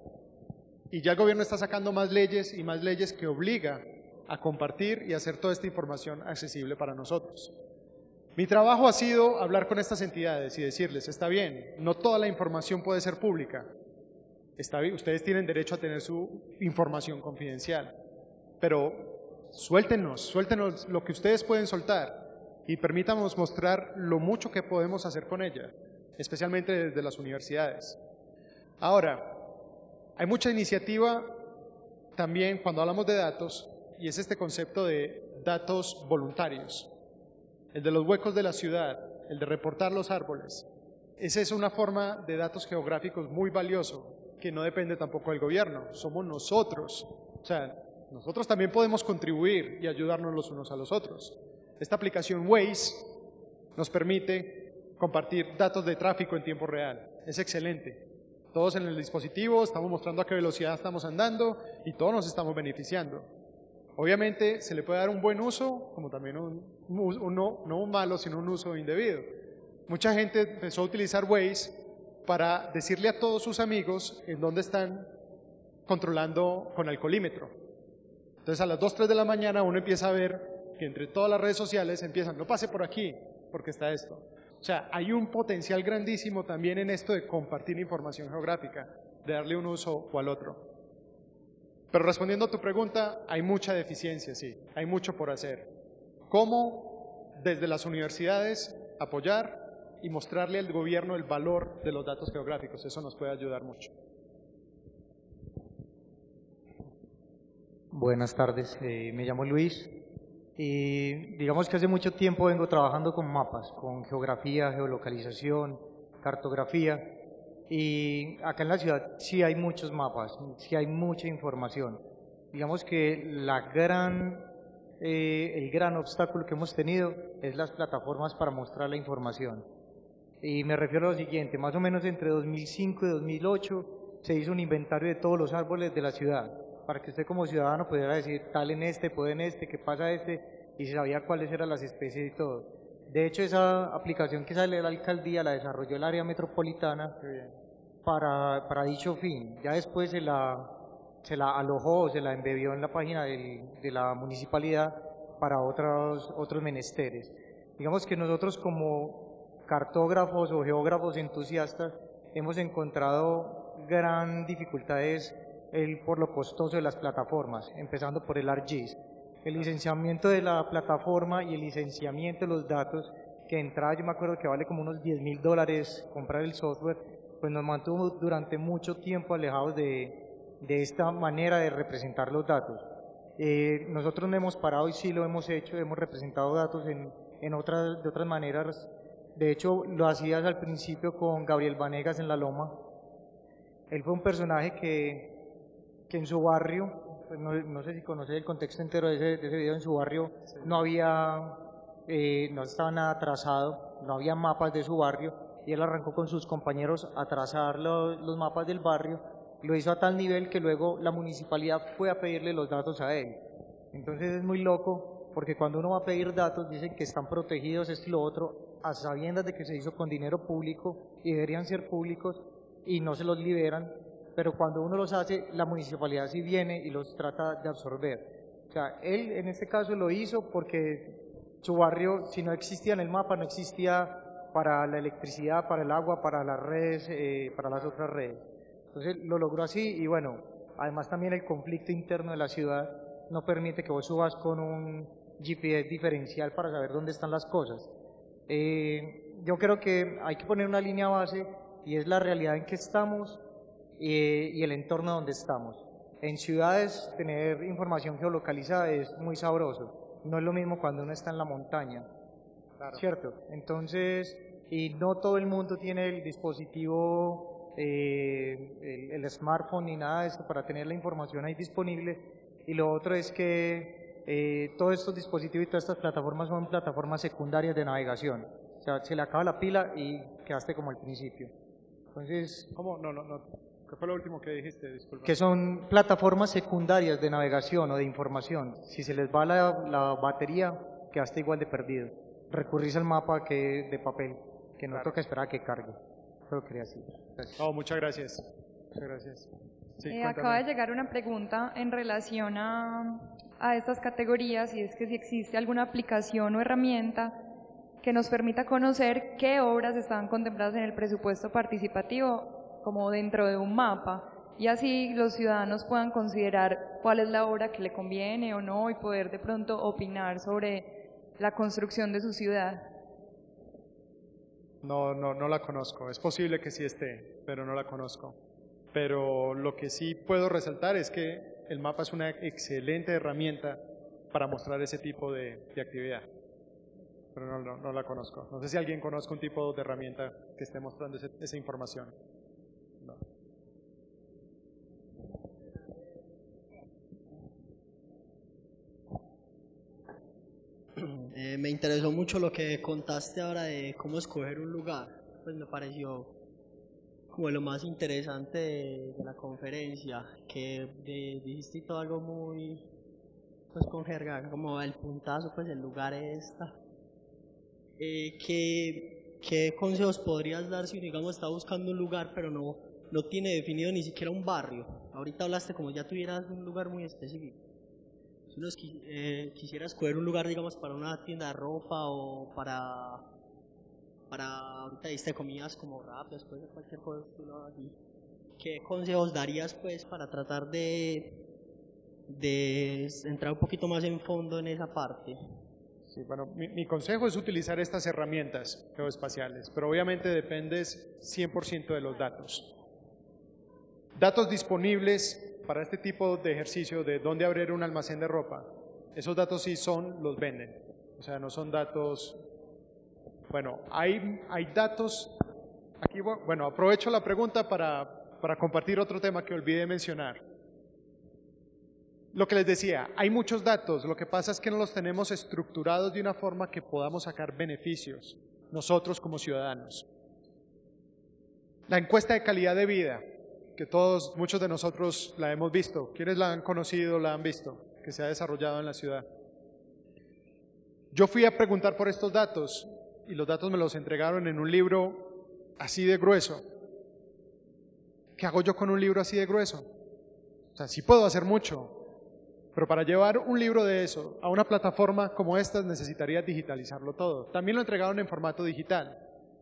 Y ya el gobierno está sacando más leyes y más leyes que obliga a compartir y hacer toda esta información accesible para nosotros. Mi trabajo ha sido hablar con estas entidades y decirles, está bien, no toda la información puede ser pública, está bien, ustedes tienen derecho a tener su información confidencial, pero suéltenos, suéltenos lo que ustedes pueden soltar y permítanos mostrar lo mucho que podemos hacer con ella, especialmente desde las universidades. Ahora, hay mucha iniciativa también cuando hablamos de datos y es este concepto de datos voluntarios. El de los huecos de la ciudad, el de reportar los árboles. Esa es una forma de datos geográficos muy valioso, que no depende tampoco del gobierno, somos nosotros. O sea, nosotros también podemos contribuir y ayudarnos los unos a los otros. Esta aplicación Waze nos permite compartir datos de tráfico en tiempo real. Es excelente. todos en el dispositivo, estamos mostrando a qué velocidad estamos andando y todos nos estamos beneficiando. Obviamente se le puede dar un buen uso, como también un, un, un no, no un malo, sino un uso indebido. Mucha gente empezó a utilizar Waze para decirle a todos sus amigos en dónde están controlando con alcoholímetro. Entonces a las dos, tres de la mañana uno empieza a ver que entre todas las redes sociales empiezan, no pase por aquí, porque está esto. O sea, hay un potencial grandísimo también en esto de compartir información geográfica, de darle un uso o al otro. Pero respondiendo a tu pregunta, hay mucha deficiencia, sí, hay mucho por hacer. ¿Cómo desde las universidades apoyar y mostrarle al gobierno el valor de los datos geográficos? Eso nos puede ayudar mucho. Buenas tardes, eh, me llamo Luis y digamos que hace mucho tiempo vengo trabajando con mapas, con geografía, geolocalización, cartografía. Y acá en la ciudad sí hay muchos mapas, sí hay mucha información. Digamos que la gran, eh, el gran obstáculo que hemos tenido es las plataformas para mostrar la información. Y me refiero a lo siguiente, más o menos entre dos mil cinco y dos mil ocho se hizo un inventario de todos los árboles de la ciudad, para que usted como ciudadano pudiera decir tal en este, puede en este, qué pasa este, y se sabía cuáles eran las especies y todo. De hecho, esa aplicación que sale de la alcaldía la desarrolló el área metropolitana para, para dicho fin. Ya después se la, se la alojó, se la embebió en la página del, de la municipalidad para otros, otros menesteres. Digamos que nosotros como cartógrafos o geógrafos entusiastas hemos encontrado gran dificultades el, por lo costoso de las plataformas, empezando por el ArcGIS. El licenciamiento de la plataforma y el licenciamiento de los datos, que de entrada yo me acuerdo que vale como unos diez mil dólares comprar el software, pues nos mantuvo durante mucho tiempo alejados de, de esta manera de representar los datos. Eh, nosotros no hemos parado y sí lo hemos hecho, hemos representado datos en, en otras, de otras maneras. De hecho, lo hacías al principio con Gabriel Vanegas en La Loma. Él fue un personaje que, que en su barrio, No, no sé si conoces el contexto entero de ese, de ese video, en su barrio no había, eh, no estaba nada trazado, no había mapas de su barrio, y él arrancó con sus compañeros a trazar los, los mapas del barrio, lo hizo a tal nivel que luego la municipalidad fue a pedirle los datos a él. Entonces es muy loco, porque cuando uno va a pedir datos dicen que están protegidos, esto y lo otro, a sabiendas de que se hizo con dinero público y deberían ser públicos, y no se los liberan. Pero cuando uno los hace, la municipalidad sí viene y los trata de absorber. O sea, él en este caso lo hizo porque su barrio, si no existía en el mapa, no existía para la electricidad, para el agua, para las redes, eh, para las otras redes. Entonces lo logró así y bueno, además también el conflicto interno de la ciudad no permite que vos subas con un G P S diferencial para saber dónde están las cosas. Eh, yo creo que hay que poner una línea base y es la realidad en que estamos y el entorno donde estamos. En ciudades tener información geolocalizada es muy sabroso, no es lo mismo cuando uno está en la montaña, claro. ¿Cierto? Entonces, y no todo el mundo tiene el dispositivo, eh, el, el smartphone ni nada de eso para tener la información ahí disponible, y lo otro es que eh, todos estos dispositivos y todas estas plataformas son plataformas secundarias de navegación, o sea, se le acaba la pila y quedaste como al principio. Entonces, ¿cómo? No, no, no. ¿Qué fue lo último que dijiste? Disculpa. Que son plataformas secundarias de navegación o de información. Si se les va la, la batería, quedaste igual de perdido. Recurrís al mapa que de papel, que no claro. Toca esperar a que cargue. Solo quería decir. Gracias. Oh, muchas gracias. Muchas gracias. Sí, eh, acaba de llegar una pregunta en relación a, a estas categorías, y es que si existe alguna aplicación o herramienta que nos permita conocer qué obras estaban contempladas en el presupuesto participativo como dentro de un mapa, y así los ciudadanos puedan considerar cuál es la obra que le conviene o no y poder de pronto opinar sobre la construcción de su ciudad. No, no, no la conozco. Es posible que sí esté, pero no la conozco. Pero lo que sí puedo resaltar es que el mapa es una excelente herramienta para mostrar ese tipo de, de actividad. Pero no, no, no la conozco. No sé si alguien conozca un tipo de herramienta que esté mostrando ese, esa información. No. Eh, me interesó mucho lo que contaste ahora de cómo escoger un lugar. Pues me pareció como lo más interesante de, de la conferencia, que de, dijiste todo algo muy, pues con jerga, como el puntazo, pues el lugar está. Eh, ¿qué, ¿Qué consejos podrías dar si, digamos, está buscando un lugar pero no, no tiene definido ni siquiera un barrio? Ahorita hablaste como ya tuvieras un lugar muy específico. Si uno eh, quisiera escoger un lugar, digamos, para una tienda de ropa o para, para ahorita diste comidas como rápidas, puede ser cualquier cosa así. ¿Qué consejos darías, pues, para tratar de, de entrar un poquito más en fondo en esa parte? Sí, bueno, mi, mi consejo es utilizar estas herramientas geoespaciales, pero obviamente dependes cien por ciento de los datos. Datos disponibles para este tipo de ejercicio de dónde abrir un almacén de ropa, esos datos sí son, los venden, o sea, no son datos, bueno, hay, hay datos, aquí, bueno, aprovecho la pregunta para, para compartir otro tema que olvidé mencionar. Lo que les decía, hay muchos datos, lo que pasa es que no los tenemos estructurados de una forma que podamos sacar beneficios, nosotros como ciudadanos. La encuesta de calidad de vida, que todos, muchos de nosotros la hemos visto. ¿Quiénes la han conocido, la han visto? Que se ha desarrollado en la ciudad. Yo fui a preguntar por estos datos y los datos me los entregaron en un libro así de grueso. ¿Qué hago yo con un libro así de grueso? O sea, sí puedo hacer mucho, pero para llevar un libro de eso a una plataforma como esta necesitaría digitalizarlo todo. También lo entregaron en formato digital.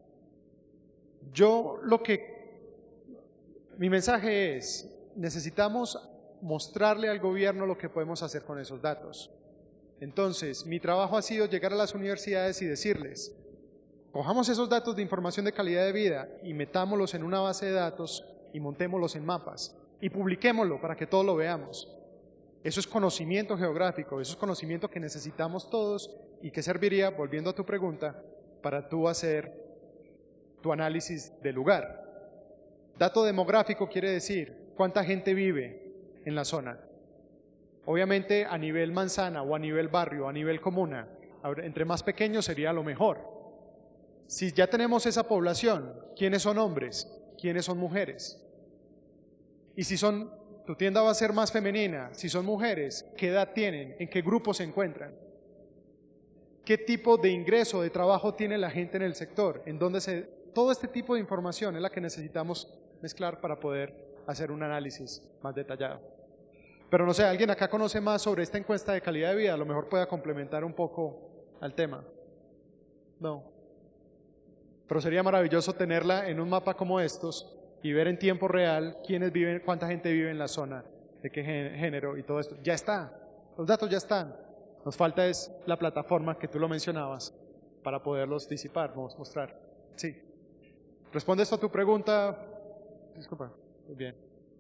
Yo lo que Mi mensaje es, necesitamos mostrarle al gobierno lo que podemos hacer con esos datos. Entonces, mi trabajo ha sido llegar a las universidades y decirles, cojamos esos datos de información de calidad de vida y metámoslos en una base de datos y montémoslos en mapas y publiquémoslo para que todos lo veamos. Eso es conocimiento geográfico, eso es conocimiento que necesitamos todos y que serviría, volviendo a tu pregunta, para tú hacer tu análisis del lugar. Dato demográfico quiere decir cuánta gente vive en la zona. Obviamente a nivel manzana o a nivel barrio, o a nivel comuna, entre más pequeños sería lo mejor. Si ya tenemos esa población, ¿quiénes son hombres? ¿Quiénes son mujeres? Y si son, tu tienda va a ser más femenina, si son mujeres, ¿qué edad tienen? ¿En qué grupo se encuentran? ¿Qué tipo de ingreso, de trabajo tiene la gente en el sector? ¿En dónde se...? Todo este tipo de información es la que necesitamos mezclar para poder hacer un análisis más detallado. Pero no sé, ¿alguien acá conoce más sobre esta encuesta de calidad de vida? A lo mejor pueda complementar un poco al tema. No. Pero sería maravilloso tenerla en un mapa como estos y ver en tiempo real quiénes viven, cuánta gente vive en la zona, de qué género y todo esto. Ya está, los datos ya están. Nos falta es la plataforma que tú lo mencionabas para poderlos disipar, mostrar. Sí. ¿Responde esto a tu pregunta? Disculpa. Muy bien.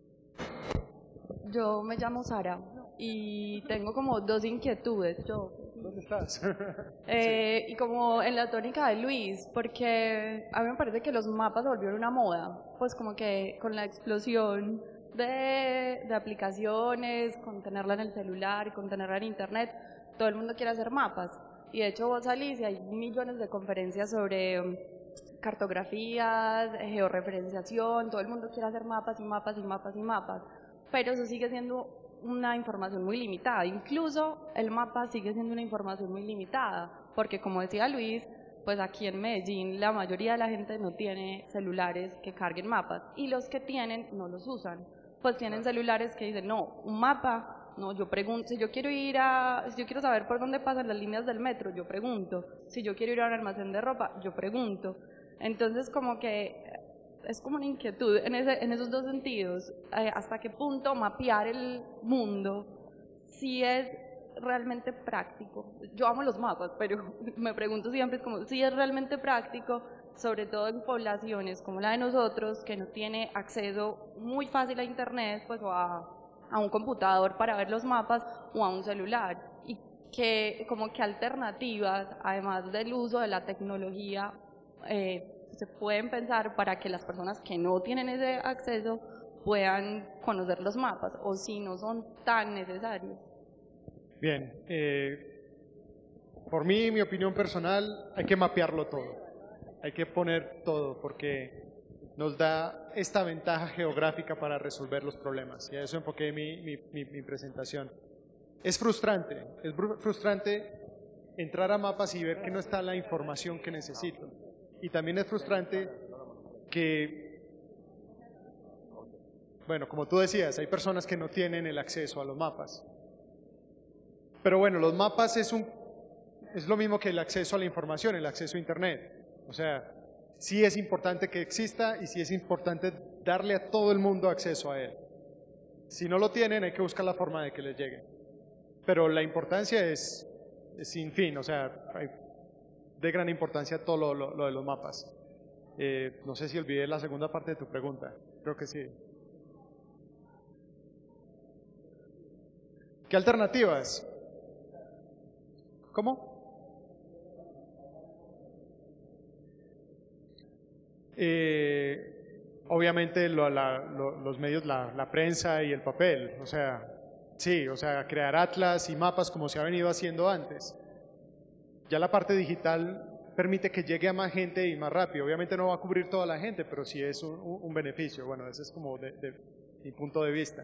Yo me llamo Sara y tengo como dos inquietudes. Yo. ¿Dónde estás? eh, sí. Y como en la tónica de Luis, porque a mí me parece que los mapas se volvieron una moda, pues como que con la explosión de, de aplicaciones, con tenerla en el celular, con tenerla en internet, todo el mundo quiere hacer mapas. Y de hecho vos salís y hay millones de conferencias sobre cartografías, georreferenciación, todo el mundo quiere hacer mapas y mapas y mapas y mapas, pero eso sigue siendo una información muy limitada, incluso el mapa sigue siendo una información muy limitada, porque como decía Luis, pues aquí en Medellín la mayoría de la gente no tiene celulares que carguen mapas, y los que tienen no los usan, pues tienen celulares que dicen, no, un mapa, no, yo pregunto, si yo quiero ir a, si yo quiero saber por dónde pasan las líneas del metro, yo pregunto, si yo quiero ir a un almacén de ropa, yo pregunto. Entonces como que es como una inquietud en, ese, en esos dos sentidos, eh, hasta qué punto mapear el mundo si es realmente práctico. Yo amo los mapas, pero me pregunto siempre, es como si es realmente práctico, sobre todo en poblaciones como la de nosotros, que no tiene acceso muy fácil a internet, pues o a, a un computador para ver los mapas o a un celular, y que como que alternativas, además del uso de la tecnología, Eh, se pueden pensar para que las personas que no tienen ese acceso puedan conocer los mapas, o si no son tan necesarios. Bien, eh, por mí, mi opinión personal, hay que mapearlo todo, hay que poner todo, porque nos da esta ventaja geográfica para resolver los problemas. Y a eso enfoqué mi, mi, mi, mi presentación. Es frustrante, es frustrante entrar a mapas y ver que no está la información que necesito. Y también es frustrante que, bueno, como tú decías, hay personas que no tienen el acceso a los mapas. Pero bueno, los mapas es, un, es lo mismo que el acceso a la información, el acceso a Internet. O sea, sí es importante que exista y sí es importante darle a todo el mundo acceso a él. Si no lo tienen, hay que buscar la forma de que les llegue. Pero la importancia es, es sin fin, o sea, hay de gran importancia todo lo, lo, lo de los mapas. Eh, no sé si olvidé la segunda parte de tu pregunta, creo que sí. ¿Qué alternativas? ¿Cómo? Eh, obviamente lo, la, lo, los medios, la, la prensa y el papel, o sea, sí, o sea, crear atlas y mapas como se ha venido haciendo antes. Ya la parte digital permite que llegue a más gente y más rápido. Obviamente no va a cubrir toda la gente, pero sí es un, un beneficio. Bueno, ese es como de, de mi punto de vista.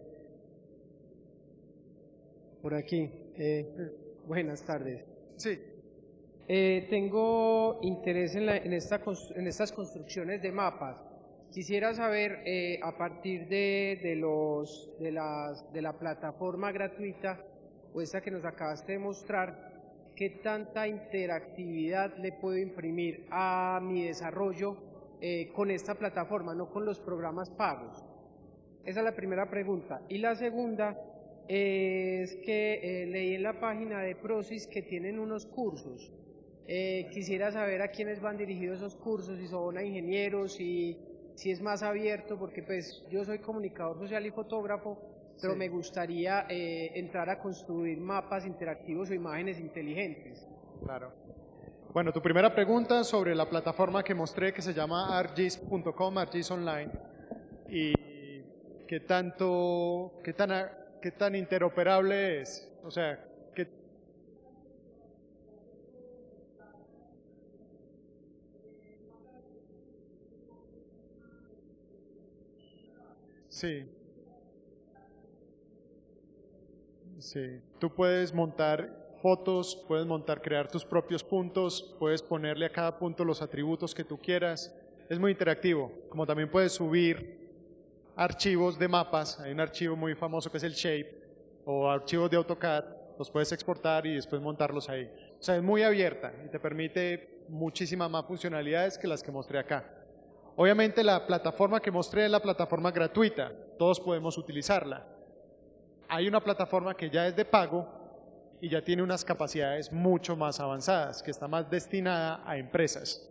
Por aquí. Eh, buenas tardes. Sí. Eh, tengo interés en, la, en, esta, en estas construcciones de mapas. Quisiera saber, eh, a partir de, de, los, de, las, de la plataforma gratuita, o esta que nos acabaste de mostrar, qué tanta interactividad le puedo imprimir a mi desarrollo eh, con esta plataforma, no con los programas pagos. Esa es la primera pregunta. Y la segunda es que eh, leí en la página de Prosis que tienen unos cursos. Eh, quisiera saber a quiénes van dirigidos esos cursos, si son a ingenieros, y si es más abierto, porque pues yo soy comunicador social y fotógrafo, pero sí, me gustaría eh, entrar a construir mapas interactivos o imágenes inteligentes. Claro. Bueno, tu primera pregunta sobre la plataforma que mostré que se llama argis punto com, ArcGIS Online, y qué tanto, qué tan, qué tan interoperable es, o sea, qué sí. Sí, tú puedes montar fotos, puedes montar, crear tus propios puntos, puedes ponerle a cada punto los atributos que tú quieras. Es muy interactivo, como también puedes subir archivos de mapas. Hay un archivo muy famoso que es el Shape, o archivos de AutoCAD, los puedes exportar y después montarlos ahí. O sea, es muy abierta y te permite muchísimas más funcionalidades que las que mostré acá. Obviamente la plataforma que mostré es la plataforma gratuita, todos podemos utilizarla. Hay una plataforma que ya es de pago y ya tiene unas capacidades mucho más avanzadas, que está más destinada a empresas.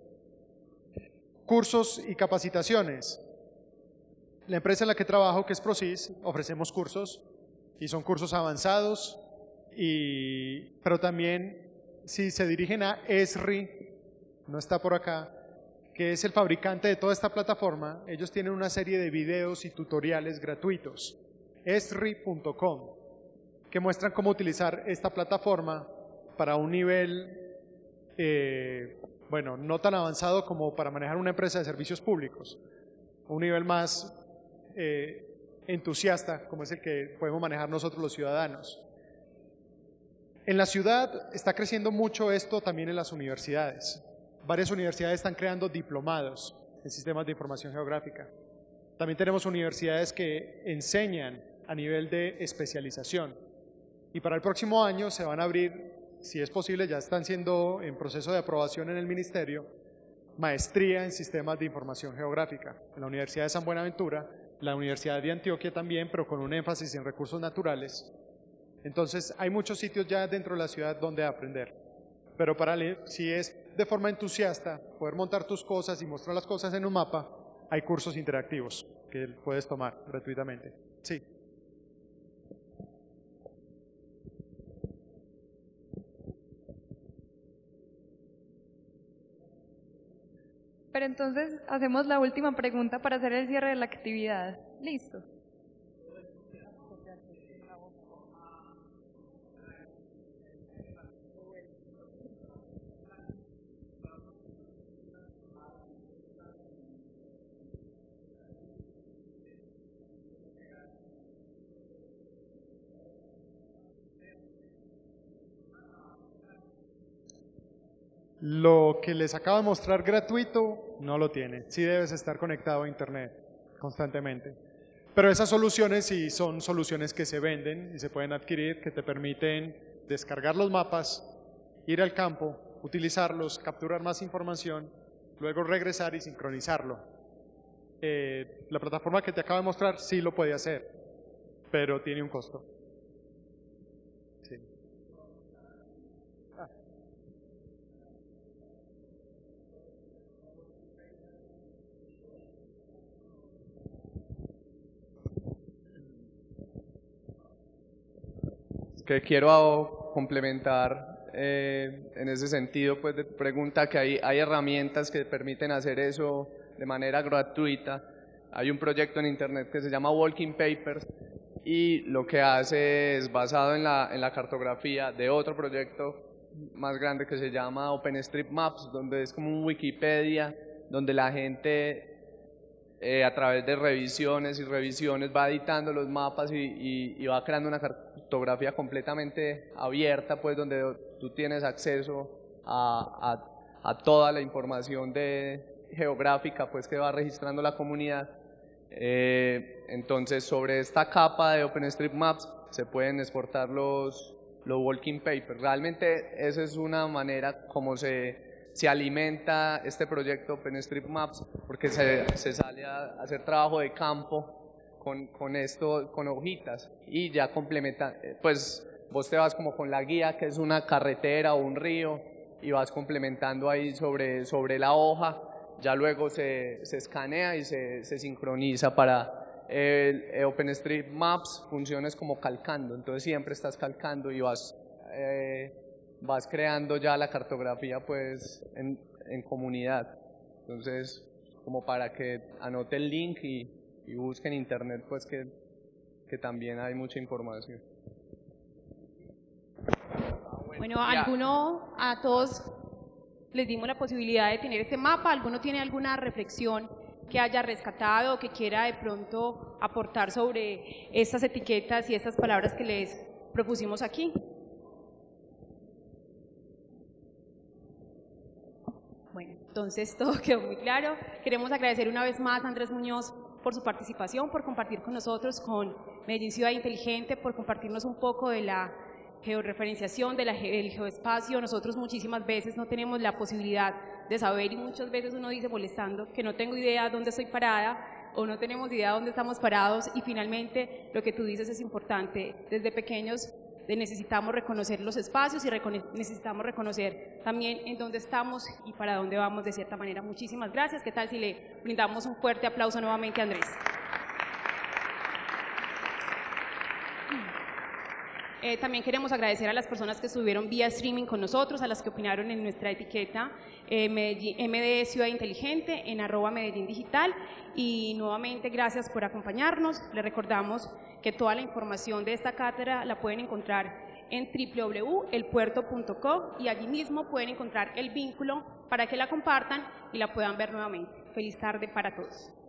Cursos y capacitaciones. La empresa en la que trabajo, que es Prosis, ofrecemos cursos y son cursos avanzados, y, pero también si se dirigen a Esri, no está por acá, que es el fabricante de toda esta plataforma, ellos tienen una serie de videos y tutoriales gratuitos. esri punto com, que muestran cómo utilizar esta plataforma para un nivel, eh, bueno, no tan avanzado como para manejar una empresa de servicios públicos, un nivel más eh, entusiasta, como es el que podemos manejar nosotros los ciudadanos. En la ciudad está creciendo mucho esto también en las universidades. Varias universidades están creando diplomados en sistemas de información geográfica. También tenemos universidades que enseñan a nivel de especialización. Y para el próximo año se van a abrir, si es posible, ya están siendo en proceso de aprobación en el ministerio, maestría en sistemas de información geográfica. En la Universidad de San Buenaventura, la Universidad de Antioquia también, pero con un énfasis en recursos naturales. Entonces hay muchos sitios ya dentro de la ciudad donde aprender. Pero para si es de forma entusiasta, poder montar tus cosas y mostrar las cosas en un mapa, hay cursos interactivos que puedes tomar gratuitamente. Sí. Pero entonces hacemos la última pregunta para hacer el cierre de la actividad. ¿Listo? Lo que les acabo de mostrar gratuito no lo tiene. Sí debes estar conectado a internet constantemente. Pero esas soluciones sí son soluciones que se venden y se pueden adquirir, que te permiten descargar los mapas, ir al campo, utilizarlos, capturar más información, luego regresar y sincronizarlo. Eh, la plataforma que te acabo de mostrar sí lo puede hacer, pero tiene un costo. Sí. Ah. Que quiero complementar eh, en ese sentido, pues de tu pregunta, que hay, hay herramientas que permiten hacer eso de manera gratuita. Hay un proyecto en internet que se llama Walking Papers y lo que hace es basado en la, en la cartografía de otro proyecto más grande que se llama OpenStreetMaps, donde es como un Wikipedia, donde la gente eh, a través de revisiones y revisiones va editando los mapas y, y, y va creando una cartografía completamente abierta, pues donde tú tienes acceso a, a, a toda la información de, geográfica pues que va registrando la comunidad. Eh, entonces sobre esta capa de OpenStreetMaps se pueden exportar los, los walking papers. Realmente esa es una manera como se, se alimenta este proyecto OpenStreetMaps, porque se, se sale a hacer trabajo de campo con, con esto, con hojitas, y ya complementa, pues vos te vas como con la guía, que es una carretera o un río, y vas complementando ahí sobre, sobre la hoja. Ya luego se, se escanea y se, se sincroniza para el, el OpenStreetMaps, funciones como calcando, entonces siempre estás calcando y vas, eh, vas creando ya la cartografía pues en, en comunidad. Entonces, como para que anote el link y, y busque en internet pues que, que también hay mucha información. Bueno, alguno, a todos les dimos la posibilidad de tener ese mapa. ¿Alguno tiene alguna reflexión que haya rescatado o que quiera de pronto aportar sobre estas etiquetas y estas palabras que les propusimos aquí? Bueno, entonces todo quedó muy claro. Queremos agradecer una vez más a Andrés Muñoz por su participación, por compartir con nosotros, con Medellín Ciudad Inteligente, por compartirnos un poco de la georreferenciación, del geoespacio. Nosotros muchísimas veces no tenemos la posibilidad de saber y muchas veces uno dice molestando que no tengo idea dónde estoy parada o no tenemos idea dónde estamos parados, y finalmente lo que tú dices es importante. Desde pequeños necesitamos reconocer los espacios y recono- necesitamos reconocer también en dónde estamos y para dónde vamos de cierta manera. Muchísimas gracias. ¿Qué tal si le brindamos un fuerte aplauso nuevamente a Andrés? Eh, también queremos agradecer a las personas que estuvieron vía streaming con nosotros, a las que opinaron en nuestra etiqueta eh, Medellín, M D Ciudad Inteligente, en arroba Medellín Digital, y nuevamente gracias por acompañarnos. Les recordamos que toda la información de esta cátedra la pueden encontrar en w w w punto el puerto punto co, y allí mismo pueden encontrar el vínculo para que la compartan y la puedan ver nuevamente. Feliz tarde para todos.